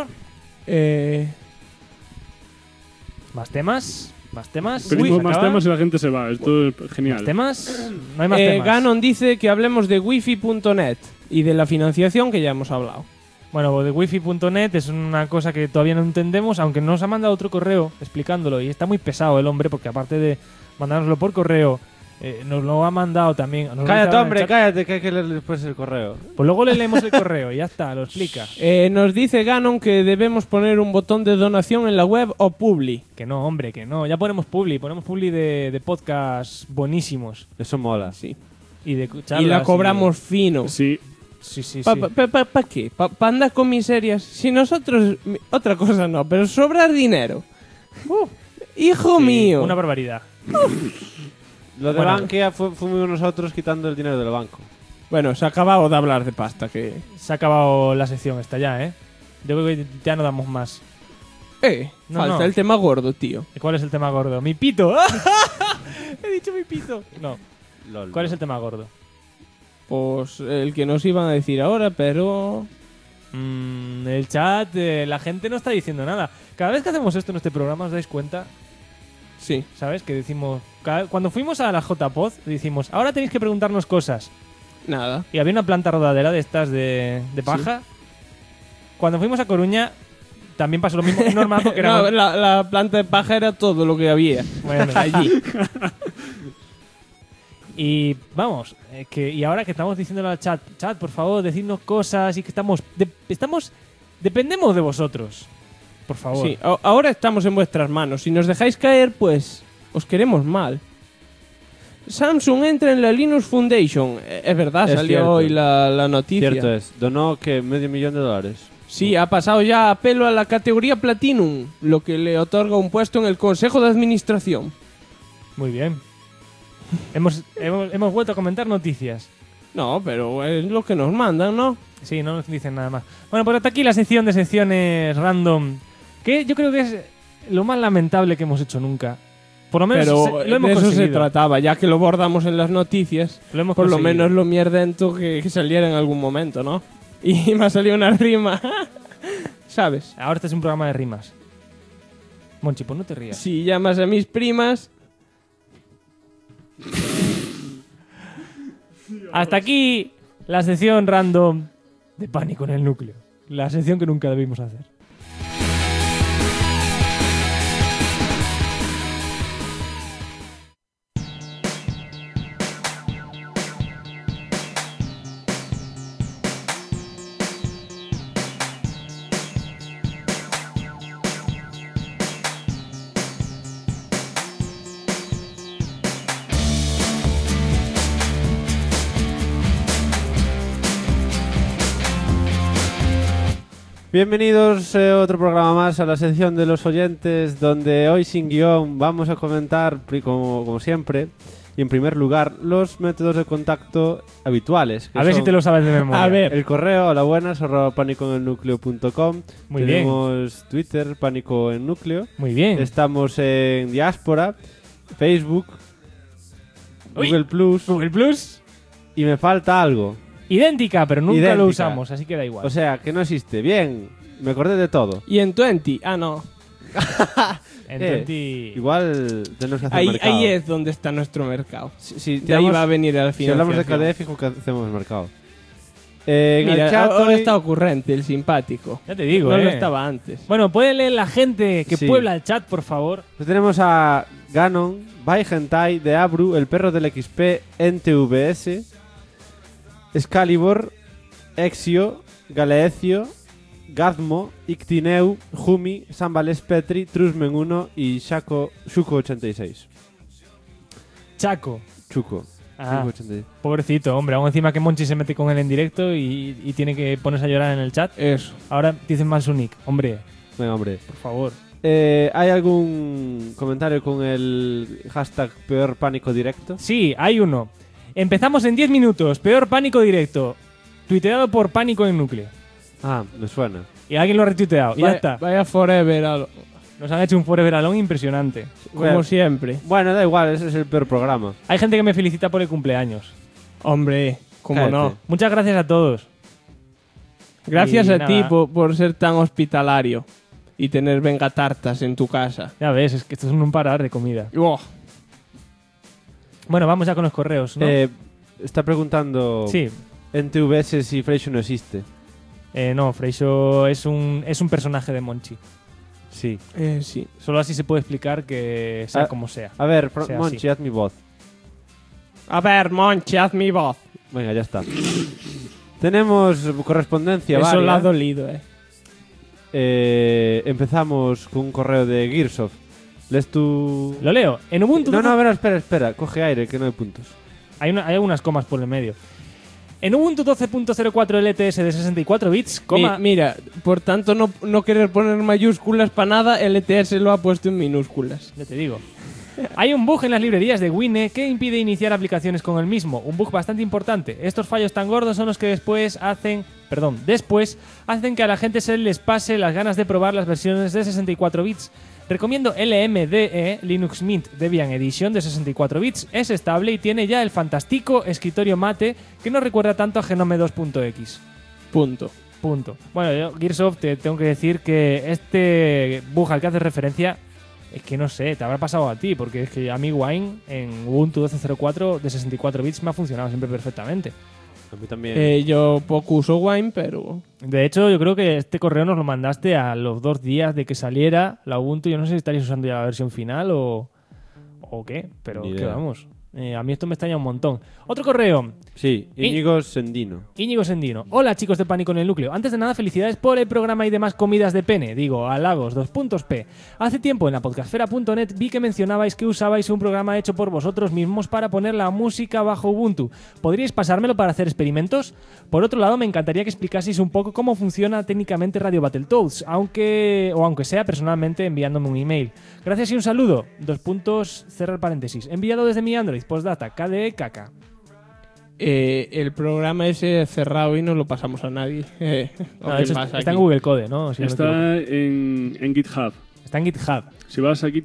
[SPEAKER 3] ¿Más temas? ¿Más temas?
[SPEAKER 4] Pedimos más temas y la gente se va. Esto es genial.
[SPEAKER 3] ¿Más temas? No hay más temas.
[SPEAKER 2] Ganon dice que hablemos de wifi.net y de la financiación que ya hemos hablado.
[SPEAKER 3] Bueno, de wifi.net es una cosa que todavía no entendemos, aunque nos ha mandado otro correo explicándolo y está muy pesado el hombre porque aparte de mandárnoslo por correo, nos lo ha mandado también.
[SPEAKER 11] Cállate, hombre, cállate, que hay que leer después el correo.
[SPEAKER 3] Pues luego le leemos el correo y ya está, lo explica.
[SPEAKER 2] Nos dice Ganon que debemos poner un botón de donación en la web o Publi.
[SPEAKER 3] Que no, hombre, que no. Ya ponemos Publi de podcasts buenísimos.
[SPEAKER 11] Eso mola.
[SPEAKER 2] Sí.
[SPEAKER 3] Y de
[SPEAKER 2] y la cobramos fino.
[SPEAKER 4] Sí.
[SPEAKER 3] Sí.
[SPEAKER 2] ¿Para qué? ¿Para andar con miserias? Si nosotros... Otra cosa no, pero sobrar dinero. ¡Hijo mío!
[SPEAKER 3] Una barbaridad.
[SPEAKER 11] Lo de Bankia fuimos nosotros quitando el dinero del banco.
[SPEAKER 2] Bueno, se ha acabado de hablar de pasta. Que
[SPEAKER 3] se ha acabado la sección esta ya, ¿eh? Yo creo que ya no damos más.
[SPEAKER 2] Falta el tema gordo, tío.
[SPEAKER 3] ¿Y cuál es el tema gordo? ¡Mi pito! He dicho mi pito. No. ¿Cuál es el tema gordo?
[SPEAKER 2] Pues el que nos iban a decir ahora, pero...
[SPEAKER 3] el chat, la gente no está diciendo nada. Cada vez que hacemos esto en este programa, ¿os dais cuenta?
[SPEAKER 2] Sí.
[SPEAKER 3] ¿Sabes? Que decimos... Cuando fuimos a la JPod, decimos, ahora tenéis que preguntarnos cosas.
[SPEAKER 2] Nada.
[SPEAKER 3] Y había una planta rodadera de estas de paja. Sí. Cuando fuimos a Coruña, también pasó lo mismo. Es normal porque era...
[SPEAKER 2] No, la planta de paja era todo lo que había allí.
[SPEAKER 3] Y vamos, y ahora que estamos diciéndole al chat, por favor, decidnos cosas y que dependemos de vosotros. Por favor.
[SPEAKER 2] Sí, ahora estamos en vuestras manos. Si nos dejáis caer, pues os queremos mal. Samsung entra en la Linux Foundation. Es verdad, salió
[SPEAKER 11] cierto.
[SPEAKER 2] hoy la noticia.
[SPEAKER 11] Cierto es. Donó que $500,000.
[SPEAKER 2] Sí, ha pasado ya a pelo a la categoría Platinum, lo que le otorga un puesto en el Consejo de Administración.
[SPEAKER 3] Muy bien. hemos vuelto a comentar noticias.
[SPEAKER 2] No, pero es lo que nos mandan, ¿no?
[SPEAKER 3] Sí, no nos dicen nada más. Bueno, pues hasta aquí la sección de secciones random, que yo creo que es lo más lamentable que hemos hecho nunca. Por lo menos
[SPEAKER 2] pero
[SPEAKER 3] lo hemos
[SPEAKER 2] de eso
[SPEAKER 3] conseguido.
[SPEAKER 2] se trataba, ya que lo bordamos en las noticias,
[SPEAKER 3] Lo
[SPEAKER 2] por lo menos lo mierdento que saliera en algún momento, ¿no? Y me ha salido una rima, ¿sabes?
[SPEAKER 3] Ahora este es un programa de rimas. Monchi, pues no te rías.
[SPEAKER 2] Si llamas a mis primas...
[SPEAKER 3] Hasta aquí la sección random de Pánico en el Núcleo. La sección que nunca debimos hacer.
[SPEAKER 11] Bienvenidos otro programa más a la sección de los oyentes, donde hoy sin guión vamos a comentar, como siempre, y en primer lugar, los métodos de contacto habituales.
[SPEAKER 3] A ver si te lo sabes de memoria.
[SPEAKER 2] A ver.
[SPEAKER 11] El correo, hola buenas, @panicoenelnucleo.com.
[SPEAKER 3] Muy bien.
[SPEAKER 11] Tenemos Twitter, Pánico en Núcleo.
[SPEAKER 3] Muy bien.
[SPEAKER 11] Estamos en Diáspora, Facebook, Google Plus. Y me falta algo.
[SPEAKER 3] Idéntica, pero nunca
[SPEAKER 11] Idéntica.
[SPEAKER 3] lo usamos, así que da igual.
[SPEAKER 11] O sea, que no existe. Bien, me acordé de todo.
[SPEAKER 2] Y en 20, no.
[SPEAKER 11] Igual tenemos que hacer mercado.
[SPEAKER 2] Ahí es donde está nuestro mercado.
[SPEAKER 11] Si
[SPEAKER 2] de ahí va a venir al
[SPEAKER 11] Si
[SPEAKER 2] final.
[SPEAKER 11] hablamos de KDE, fijo que hacemos mercado.
[SPEAKER 2] Mira, ahora está ocurrente, el simpático.
[SPEAKER 3] Ya te digo,
[SPEAKER 2] No lo estaba antes.
[SPEAKER 3] Bueno, ¿puede leer la gente que puebla el chat, por favor?
[SPEAKER 11] Pues tenemos a Ganon, Baigentai, de Abru, el perro del XP, NTVS, Excalibur, Exio, Galeecio, Gazmo, Ictineu, Jumi, Sambales Petri, Trusmen 1 y Shuko86.
[SPEAKER 3] Chaco.
[SPEAKER 11] Chuco.
[SPEAKER 3] Ah,
[SPEAKER 11] 86.
[SPEAKER 3] pobrecito, hombre. Aún encima que Monchi se mete con él en directo y tiene que ponerse a llorar en el chat.
[SPEAKER 2] Eso.
[SPEAKER 3] Ahora dicen mal su nick. Hombre,
[SPEAKER 11] Venga, hombre.
[SPEAKER 3] por favor.
[SPEAKER 11] ¿Hay algún comentario con el hashtag peor pánico directo?
[SPEAKER 3] Sí, hay uno. Empezamos en 10 minutos. Peor pánico directo. Tuiteado por Pánico en Núcleo.
[SPEAKER 11] Ah, me suena.
[SPEAKER 3] Y alguien lo ha retuiteado. Y ya está.
[SPEAKER 2] Vaya forever.
[SPEAKER 3] Nos han hecho un Forever Alone impresionante.
[SPEAKER 2] Como siempre.
[SPEAKER 11] Bueno, da igual, ese es el peor programa.
[SPEAKER 3] Hay gente que me felicita por el cumpleaños.
[SPEAKER 2] Hombre, cómo
[SPEAKER 11] Cállate.
[SPEAKER 2] no.
[SPEAKER 3] Muchas gracias a todos.
[SPEAKER 2] Gracias
[SPEAKER 3] Y
[SPEAKER 2] a
[SPEAKER 3] nada.
[SPEAKER 2] ti por ser tan hospitalario y tener vengatartas en tu casa.
[SPEAKER 3] Ya ves, es que esto es un parar de comida.
[SPEAKER 2] Oh,
[SPEAKER 3] Bueno, vamos ya con los correos, ¿no?
[SPEAKER 11] Está preguntando
[SPEAKER 3] Sí.
[SPEAKER 11] en TVS si Freixo no existe.
[SPEAKER 3] No, Freixo es un personaje de Monchi.
[SPEAKER 11] Sí.
[SPEAKER 2] sí.
[SPEAKER 3] Solo así se puede explicar que sea como sea.
[SPEAKER 11] A ver,
[SPEAKER 3] Sea
[SPEAKER 11] Monchi,
[SPEAKER 3] así.
[SPEAKER 11] haz mi voz.
[SPEAKER 2] A ver, Monchi, haz mi voz.
[SPEAKER 11] Venga, ya está. Tenemos correspondencia
[SPEAKER 2] Eso le ha
[SPEAKER 11] varia.
[SPEAKER 2] dolido,
[SPEAKER 11] Empezamos con un correo de Gearsoft. ¿Lees tú?
[SPEAKER 3] Lo leo. En Ubuntu...
[SPEAKER 11] No, a ver, espera. Coge aire, que no hay puntos.
[SPEAKER 3] Hay algunas comas por el medio. En Ubuntu 12.04 LTS de 64 bits, coma...
[SPEAKER 2] Mira, por tanto no querer poner mayúsculas para nada, LTS lo ha puesto en minúsculas.
[SPEAKER 3] Ya te digo. Hay un bug en las librerías de Wine que impide iniciar aplicaciones con el mismo. Un bug bastante importante. Estos fallos tan gordos son los que después hacen que a la gente se les pase las ganas de probar las versiones de 64 bits. Recomiendo LMDE Linux Mint Debian Edition de 64 bits. Es estable y tiene ya el fantástico escritorio mate que no recuerda tanto a Genome 2.x.
[SPEAKER 2] Punto.
[SPEAKER 3] Bueno, yo, Gearsoft, te tengo que decir que este bug al que haces referencia es que no sé, te habrá pasado a ti, porque es que a mí Wine en Ubuntu 12.04 de 64 bits me ha funcionado siempre perfectamente.
[SPEAKER 11] A mí también.
[SPEAKER 2] Yo poco uso Wine, pero...
[SPEAKER 3] De hecho, yo creo que este correo nos lo mandaste a los 2 días de que saliera la Ubuntu. Yo no sé si estaréis usando ya la versión final o qué, pero
[SPEAKER 11] Ni
[SPEAKER 3] que
[SPEAKER 11] idea.
[SPEAKER 3] vamos. A mí esto me extraña un montón. Otro correo.
[SPEAKER 11] Sí, Íñigo Sendino.
[SPEAKER 3] Íñigo Sendino. Hola, chicos de Pánico en el Núcleo. Antes de nada, felicidades por el programa y demás comidas de pene. Digo, halagos, 2.p. Hace tiempo en la podcastfera.net vi que mencionabais que usabais un programa hecho por vosotros mismos para poner la música bajo Ubuntu. ¿Podríais pasármelo para hacer experimentos? Por otro lado, me encantaría que explicaseis un poco cómo funciona técnicamente Radio Battletoads, aunque sea personalmente enviándome un email. Gracias y un saludo. Cerrar paréntesis. Enviado desde mi Android. Postdata. KDE caca.
[SPEAKER 2] El programa ese es cerrado y no lo pasamos a nadie.
[SPEAKER 3] No, eso está en Google Code, ¿no? Si
[SPEAKER 4] está
[SPEAKER 3] no me
[SPEAKER 4] en GitHub.
[SPEAKER 3] Está en GitHub.
[SPEAKER 4] Si vas a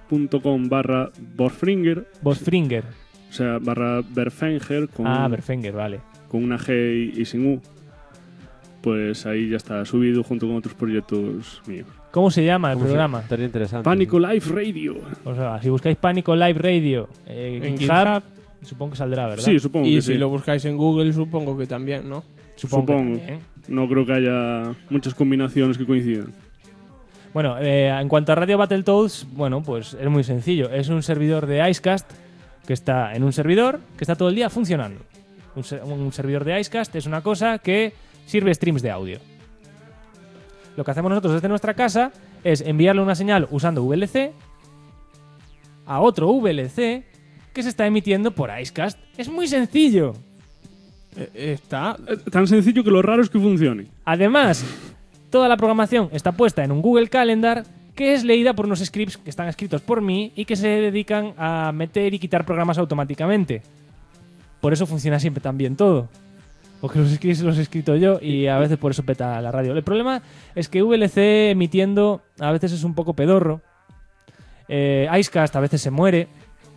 [SPEAKER 4] github.com/Borfringer.
[SPEAKER 3] Borfringer.
[SPEAKER 4] O sea, /Berfenger con,
[SPEAKER 3] Berfenger, vale.
[SPEAKER 4] con una G y sin U. Pues ahí ya está subido junto con otros proyectos míos.
[SPEAKER 3] ¿Cómo se llama el programa?
[SPEAKER 11] Estaría interesante.
[SPEAKER 4] Pánico Live Radio.
[SPEAKER 3] O sea, si buscáis Pánico Live Radio en GitHub, supongo que saldrá, ¿verdad?
[SPEAKER 4] Sí, supongo
[SPEAKER 2] y
[SPEAKER 4] que
[SPEAKER 2] si
[SPEAKER 4] sí.
[SPEAKER 2] lo buscáis en Google, supongo que también, ¿no?
[SPEAKER 3] Supongo. Que también.
[SPEAKER 4] No creo que haya muchas combinaciones que coincidan.
[SPEAKER 3] Bueno, en cuanto a Radio Battletoads, bueno, pues es muy sencillo. Es un servidor de Icecast que está en un servidor que está todo el día funcionando. Un servidor de Icecast es una cosa que sirve streams de audio. Lo que hacemos nosotros desde nuestra casa es enviarle una señal usando VLC a otro VLC que se está emitiendo por Icecast. Es muy sencillo.
[SPEAKER 2] Está
[SPEAKER 4] tan sencillo que lo raro es que funcione.
[SPEAKER 3] Además, toda la programación está puesta en un Google Calendar que es leída por unos scripts que están escritos por mí y que se dedican a meter y quitar programas automáticamente. Por eso funciona siempre tan bien todo. Porque los scripts los he escrito yo y a veces por eso peta la radio. El problema es que VLC emitiendo a veces es un poco pedorro. Icecast a veces se muere.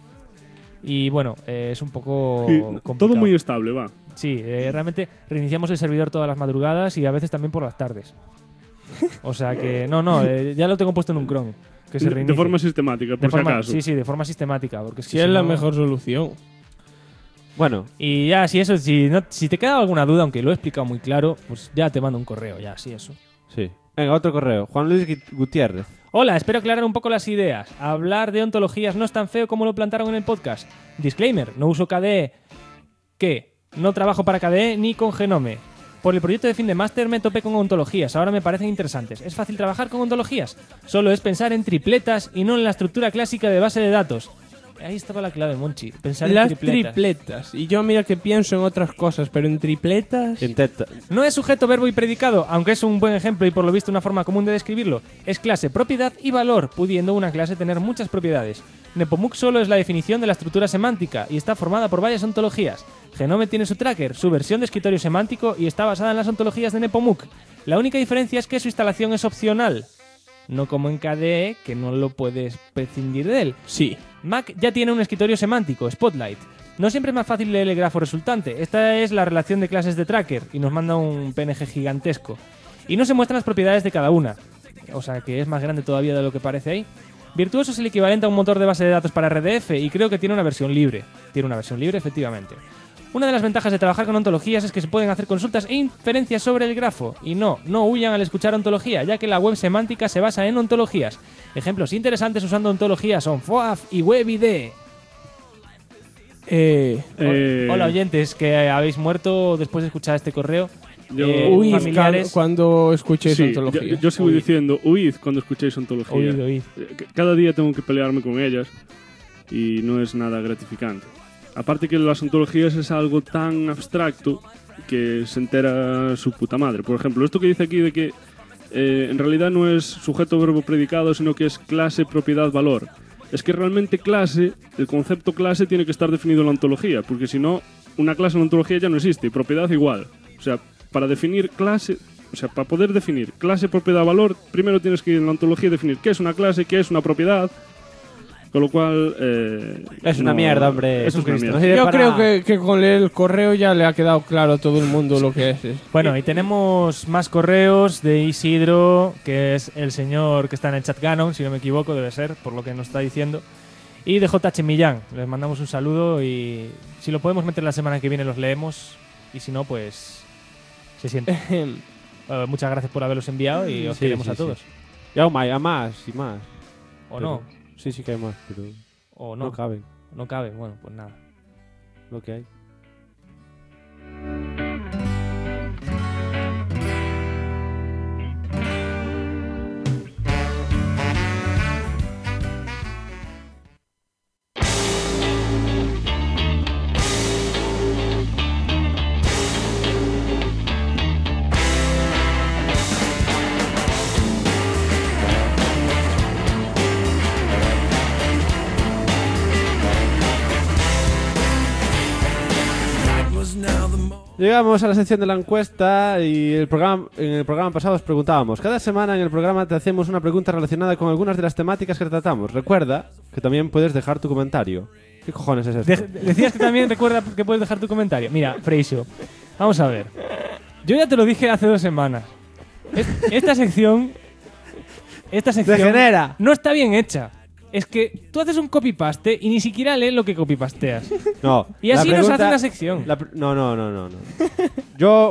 [SPEAKER 3] Y bueno, es un poco complicado.
[SPEAKER 4] Todo muy estable, va.
[SPEAKER 3] Sí, realmente reiniciamos el servidor todas las madrugadas y a veces también por las tardes. O sea que, ya lo tengo puesto en un cron. Que se reinicie.
[SPEAKER 4] De forma sistemática, por si acaso.
[SPEAKER 3] Sí, de forma sistemática. Porque es que
[SPEAKER 2] es la
[SPEAKER 3] no...
[SPEAKER 2] mejor solución.
[SPEAKER 3] Bueno. Y ya, si te queda alguna duda, aunque lo he explicado muy claro, pues ya te mando un correo, ya, sí, eso.
[SPEAKER 11] Sí. Venga, otro correo. Juan Luis Gutiérrez.
[SPEAKER 3] Hola, espero aclarar un poco las ideas. Hablar de ontologías no es tan feo como lo plantaron en el podcast. Disclaimer, no uso KDE. ¿Qué? No trabajo para KDE ni con Genome. Por el proyecto de fin de máster me topé con ontologías, ahora me parecen interesantes. ¿Es fácil trabajar con ontologías? Solo es pensar en tripletas y no en la estructura clásica de base de datos. Ahí estaba la clave, Monchi. Pensar
[SPEAKER 2] Las
[SPEAKER 3] en tripletas.
[SPEAKER 2] Y yo mira que pienso en otras cosas, pero en tripletas...
[SPEAKER 3] No es sujeto, verbo y predicado, aunque es un buen ejemplo y por lo visto una forma común de describirlo. Es clase, propiedad y valor, pudiendo una clase tener muchas propiedades. Nepomuk solo es la definición de la estructura semántica y está formada por varias ontologías. Genome tiene su tracker, su versión de escritorio semántico y está basada en las ontologías de Nepomuk. La única diferencia es que su instalación es opcional. No como en KDE, que no lo puedes prescindir de él.
[SPEAKER 2] Sí.
[SPEAKER 3] Mac ya tiene un escritorio semántico, Spotlight. No siempre es más fácil leer el grafo resultante. Esta es la relación de clases de tracker y nos manda un PNG gigantesco. Y no se muestran las propiedades de cada una. O sea que es más grande todavía de lo que parece ahí. Virtuoso es el equivalente a un motor de base de datos para RDF y creo que tiene una versión libre. Tiene una versión libre, efectivamente. Una de las ventajas de trabajar con ontologías es que se pueden hacer consultas e inferencias sobre el grafo. Y no huyan al escuchar ontología, ya que la web semántica se basa en ontologías. Ejemplos interesantes usando ontologías son FOAF y WebID. Hola oyentes, que habéis muerto después de escuchar este correo.
[SPEAKER 2] Huid cuando escuchéis ontología.
[SPEAKER 4] Yo sigo diciendo, huid cuando escuchéis ontología.
[SPEAKER 3] Huid.
[SPEAKER 4] Cada día tengo que pelearme con ellas y no es nada gratificante. Aparte que las ontologías es algo tan abstracto que se entera su puta madre. Por ejemplo, esto que dice aquí de que en realidad no es sujeto, verbo, predicado, sino que es clase, propiedad, valor. Es que realmente clase, el concepto clase tiene que estar definido en la ontología, porque si no, una clase en la ontología ya no existe, y propiedad igual. O sea, para definir clase, o sea, para poder definir clase, propiedad, valor, primero tienes que ir en la ontología definir qué es una clase, qué es una propiedad. Con lo cual...
[SPEAKER 11] es una mierda, hombre.
[SPEAKER 4] Es una mierda.
[SPEAKER 2] Yo creo que con el correo ya le ha quedado claro a todo el mundo lo que es.
[SPEAKER 3] Bueno, y tenemos más correos de Isidro, que es el señor que está en el chat Ganon, si no me equivoco, debe ser, por lo que nos está diciendo. Y de JH Millán. Les mandamos un saludo y si lo podemos meter la semana que viene los leemos. Y si no, pues se siente. Muchas gracias por haberlos enviado y os queremos a todos.
[SPEAKER 11] Y aún hay más y más.
[SPEAKER 3] ¿O
[SPEAKER 11] pero,
[SPEAKER 3] no?
[SPEAKER 11] Sí que hay más, pero
[SPEAKER 3] o no.
[SPEAKER 11] No caben.
[SPEAKER 3] No cabe, bueno, pues nada.
[SPEAKER 11] Lo que hay. Llegamos a la sección de la encuesta y en el programa pasado os preguntábamos. Cada semana en el programa te hacemos una pregunta relacionada con algunas de las temáticas que tratamos. Recuerda que también puedes dejar tu comentario. ¿Qué cojones es esto?
[SPEAKER 3] Decías que también recuerda que puedes dejar tu comentario. Mira, Freixo, vamos a ver. Yo ya te lo dije hace 2 semanas. Esta sección
[SPEAKER 11] degenera.
[SPEAKER 3] No está bien hecha. Es que tú haces un copy-paste y ni siquiera lees lo que copy-pasteas.
[SPEAKER 11] No.
[SPEAKER 3] Y así nos hace una sección.
[SPEAKER 11] No. Yo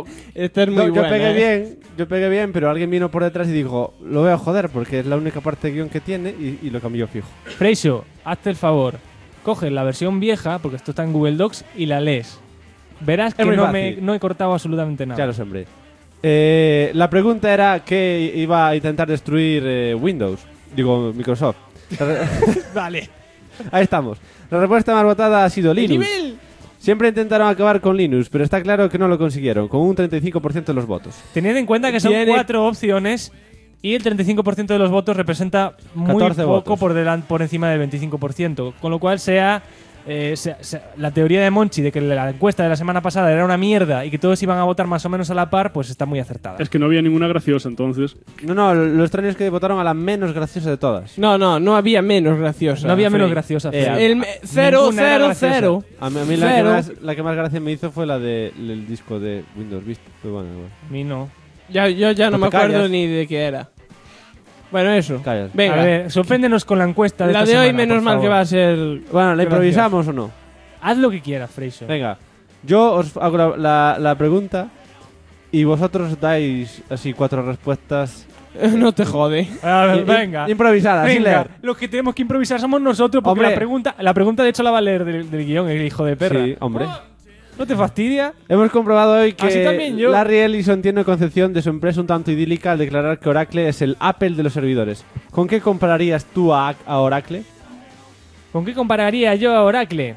[SPEAKER 11] pegué bien, pero alguien vino por detrás y dijo, lo voy a joder porque es la única parte de guión que tiene y lo cambió fijo.
[SPEAKER 3] Freixo, hazte el favor. Coge la versión vieja, porque esto está en Google Docs, y la lees. Verás que no he cortado absolutamente nada.
[SPEAKER 11] Ya lo sembré. La pregunta era que iba a intentar destruir Microsoft.
[SPEAKER 3] Vale.
[SPEAKER 11] Ahí estamos. La respuesta más votada ha sido Linux. Siempre intentaron acabar con Linux, pero está claro que no lo consiguieron, con un 35% de los votos.
[SPEAKER 3] Tened en cuenta que son 4 opciones y el 35% de los votos representa muy poco por encima del 25%, con lo cual la teoría de Monchi de que la encuesta de la semana pasada era una mierda y que todos iban a votar más o menos a la par, pues está muy acertada.
[SPEAKER 4] Es que no había ninguna graciosa, entonces.
[SPEAKER 11] No, lo extraño es que votaron a la menos graciosa de todas.
[SPEAKER 2] No había menos graciosa.
[SPEAKER 3] No había menos graciosa.
[SPEAKER 2] El 0, 0, 0.
[SPEAKER 11] A mí la que más gracia me hizo fue la del disco de Windows Vista. Pues bueno.
[SPEAKER 3] A mí no.
[SPEAKER 2] Yo ya no me acuerdo ni de qué era. Bueno, eso.
[SPEAKER 11] Callas.
[SPEAKER 2] Venga.
[SPEAKER 3] A ver, sorpréndenos con la encuesta de
[SPEAKER 2] la
[SPEAKER 3] esta
[SPEAKER 2] de hoy,
[SPEAKER 3] semana,
[SPEAKER 2] menos mal que va a ser.
[SPEAKER 11] Bueno, ¿la improvisamos o no?
[SPEAKER 3] Haz lo que quieras, Freixo.
[SPEAKER 11] Venga, yo os hago la pregunta y vosotros dais así 4 respuestas.
[SPEAKER 2] No te jode.
[SPEAKER 3] Venga.
[SPEAKER 11] Improvisadas, sin leer.
[SPEAKER 3] Los que tenemos que improvisar somos nosotros, porque la pregunta de hecho la va a leer del guión, el hijo de perra.
[SPEAKER 11] Sí, hombre.
[SPEAKER 3] ¿No te fastidia?
[SPEAKER 11] Hemos comprobado hoy que
[SPEAKER 3] yo.
[SPEAKER 11] Larry Ellison tiene concepción de su empresa un tanto idílica al declarar que Oracle es el Apple de los servidores. ¿Con qué compararías tú a Oracle?
[SPEAKER 3] ¿Con qué compararía yo a Oracle?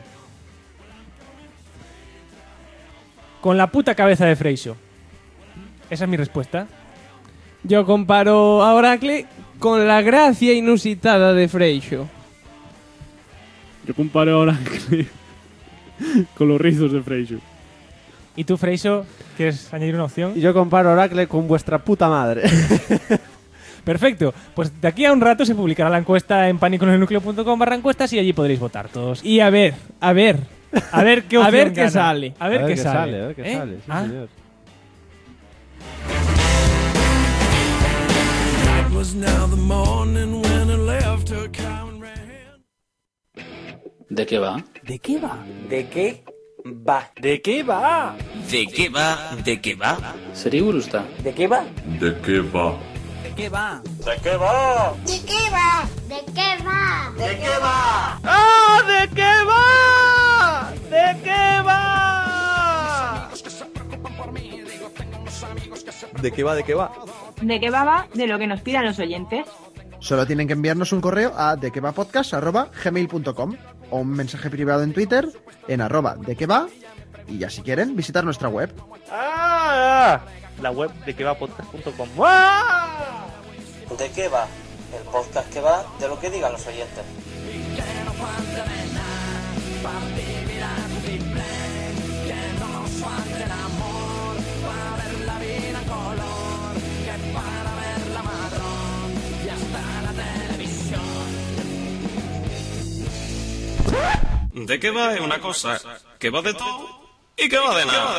[SPEAKER 3] Con la puta cabeza de Freixo. Esa es mi respuesta.
[SPEAKER 2] Yo comparo a Oracle con la gracia inusitada de Freixo.
[SPEAKER 4] Yo comparo a Oracle con los rizos de Freixo.
[SPEAKER 3] ¿Y tú, Freixo, quieres añadir una opción?
[SPEAKER 11] Y yo comparo Oracle con vuestra puta madre.
[SPEAKER 3] Perfecto. Pues de aquí a un rato se publicará la encuesta en paniconelnucleo.com/encuestas y allí podréis votar todos.
[SPEAKER 2] Y a ver
[SPEAKER 3] qué opción
[SPEAKER 2] a ver qué
[SPEAKER 3] gana.
[SPEAKER 2] sale.
[SPEAKER 11] A ver qué sale. Sí, señor.
[SPEAKER 13] ¿De qué va?
[SPEAKER 14] ¿De qué va? ¿De qué va? ¿De qué va?
[SPEAKER 13] ¿De qué va? ¿De qué va? ¿Sería gusta?
[SPEAKER 14] ¿De qué va?
[SPEAKER 15] ¿De qué va?
[SPEAKER 14] ¿De qué va?
[SPEAKER 12] ¿De qué va? ¿De qué va? ¿De qué va?
[SPEAKER 14] ¿De qué va?
[SPEAKER 12] ¡Ah! ¿De qué va? ¿De qué va?
[SPEAKER 16] ¿De qué va? ¿De qué va?
[SPEAKER 17] ¿De qué va? De lo que nos pidan los oyentes.
[SPEAKER 18] Solo tienen que enviarnos un correo a dequevapodcast@gmail.com o un mensaje privado en Twitter en @dequeva y ya si quieren visitar nuestra web.
[SPEAKER 19] La web dequevapodcast.com.
[SPEAKER 14] ¿De qué va? El podcast que va de lo que digan los oyentes.
[SPEAKER 20] ¿De qué va? Es una cosa que va de todo y que va de nada.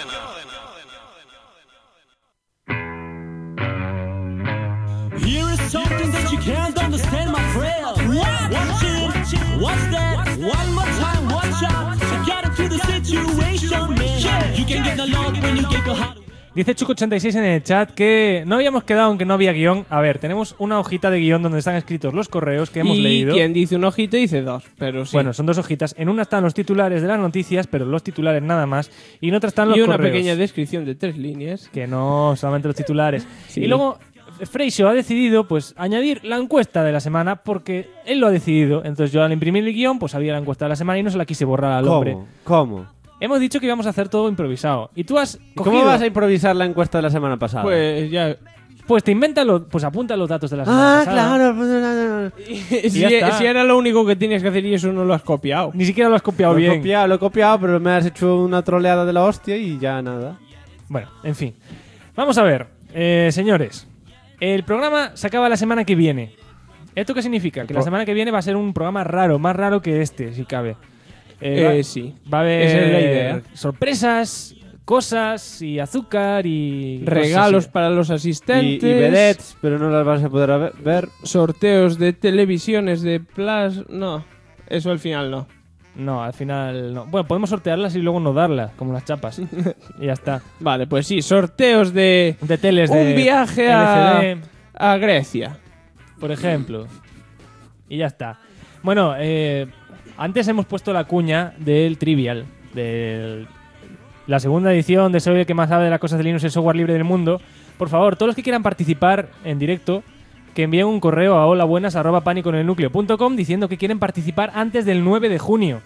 [SPEAKER 21] Here is something that you can't understand, my friend. Watch it, watch that, one more time, watch out. Get into the situation, man. You can get
[SPEAKER 3] Dice Chuco86 en el chat que no habíamos quedado en que no había guión. A ver, tenemos una hojita de guión donde están escritos los correos que hemos leído.
[SPEAKER 2] Y quien dice una hojita dice dos, pero sí.
[SPEAKER 3] Bueno, son dos hojitas. En una están los titulares de las noticias, pero los titulares nada más. Y en otra están los correos.
[SPEAKER 2] Y una pequeña descripción de 3 líneas.
[SPEAKER 3] Que no, solamente los titulares.
[SPEAKER 2] Sí.
[SPEAKER 3] Y luego Freixo ha decidido pues añadir la encuesta de la semana porque él lo ha decidido. Entonces yo al imprimir el guión pues había la encuesta de la semana y no se la quise borrar al hombre.
[SPEAKER 11] ¿Cómo?
[SPEAKER 3] Hemos dicho que íbamos a hacer todo improvisado. Y tú has cogido...
[SPEAKER 11] ¿Cómo vas a improvisar la encuesta de la semana pasada?
[SPEAKER 2] Pues ya...
[SPEAKER 3] Pues te inventas pues apunta los datos de la semana pasada.
[SPEAKER 11] Claro.
[SPEAKER 2] Si era lo único que tenías que hacer y eso no lo has copiado.
[SPEAKER 3] Ni siquiera lo has copiado bien.
[SPEAKER 11] Lo he copiado, pero me has hecho una troleada de la hostia y ya nada.
[SPEAKER 3] Bueno, en fin. Vamos a ver, señores. El programa se acaba la semana que viene. ¿Esto qué significa? Que la semana que viene va a ser un programa raro, más raro que este, si cabe.
[SPEAKER 2] Sí.
[SPEAKER 3] Va a haber
[SPEAKER 2] Esa es la idea.
[SPEAKER 3] Sorpresas, cosas y azúcar y...
[SPEAKER 2] regalos para los asistentes.
[SPEAKER 11] Y vedettes, pero no las vas a poder ver.
[SPEAKER 2] Sorteos de televisiones de Plus... No, eso al final no.
[SPEAKER 3] No, al final no. Bueno, podemos sortearlas y luego no darlas, como las chapas. Y ya está.
[SPEAKER 2] Vale, pues sí, sorteos de
[SPEAKER 3] teles de
[SPEAKER 2] un viaje a Grecia,
[SPEAKER 3] por ejemplo. Y ya está. Bueno, antes hemos puesto la cuña del Trivial, de la segunda edición de Soy el que más sabe de las cosas de Linux y el software libre del mundo. Por favor, todos los que quieran participar en directo, que envíen un correo a holabuenas@paniconelnucleo.com diciendo que quieren participar antes del 9 de junio.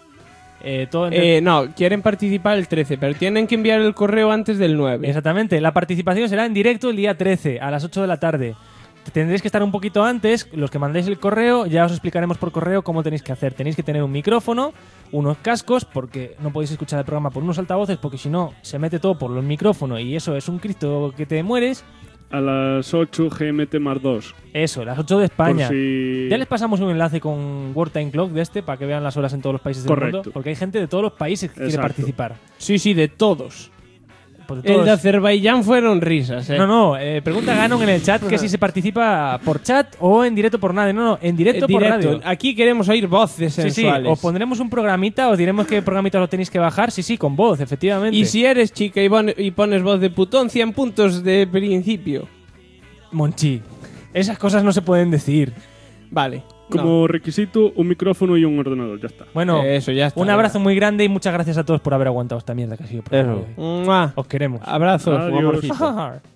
[SPEAKER 2] No, quieren participar el 13, pero tienen que enviar el correo antes del 9.
[SPEAKER 3] Exactamente, la participación será en directo el día 13 a las 8 de la tarde. Tendréis que estar un poquito antes, los que mandéis el correo, ya os explicaremos por correo cómo tenéis que hacer. Tenéis que tener un micrófono, unos cascos, porque no podéis escuchar el programa por unos altavoces, porque si no, se mete todo por los micrófonos y eso es un Cristo que te mueres.
[SPEAKER 4] A las 8 GMT más 2.
[SPEAKER 3] Eso, las 8 de España.
[SPEAKER 4] Por si...
[SPEAKER 3] Ya les pasamos un enlace con World Time Clock de para que vean las horas en todos los países del mundo, porque hay gente de todos los países que quiere participar.
[SPEAKER 2] Sí, de todos.
[SPEAKER 3] Pues de todos.
[SPEAKER 2] El de Azerbaiyán fueron risas,
[SPEAKER 3] No, pregunta Ganon en el chat que si se participa por chat o en directo por radio. No, en directo por radio.
[SPEAKER 2] Aquí queremos oír voces sensuales.
[SPEAKER 3] Sí, os pondremos un programita, os diremos qué programita lo tenéis que bajar. Sí, con voz, efectivamente.
[SPEAKER 2] Y si eres chica y pones voz de putón, 100 puntos de principio.
[SPEAKER 3] Monchi, esas cosas no se pueden decir.
[SPEAKER 2] Vale.
[SPEAKER 4] Como requisito, un micrófono y un ordenador, ya está.
[SPEAKER 3] Bueno,
[SPEAKER 2] eso ya está.
[SPEAKER 3] Un abrazo muy grande y muchas gracias a todos por haber aguantado esta mierda que ha sido. Os queremos.
[SPEAKER 2] Abrazos, un amorcito.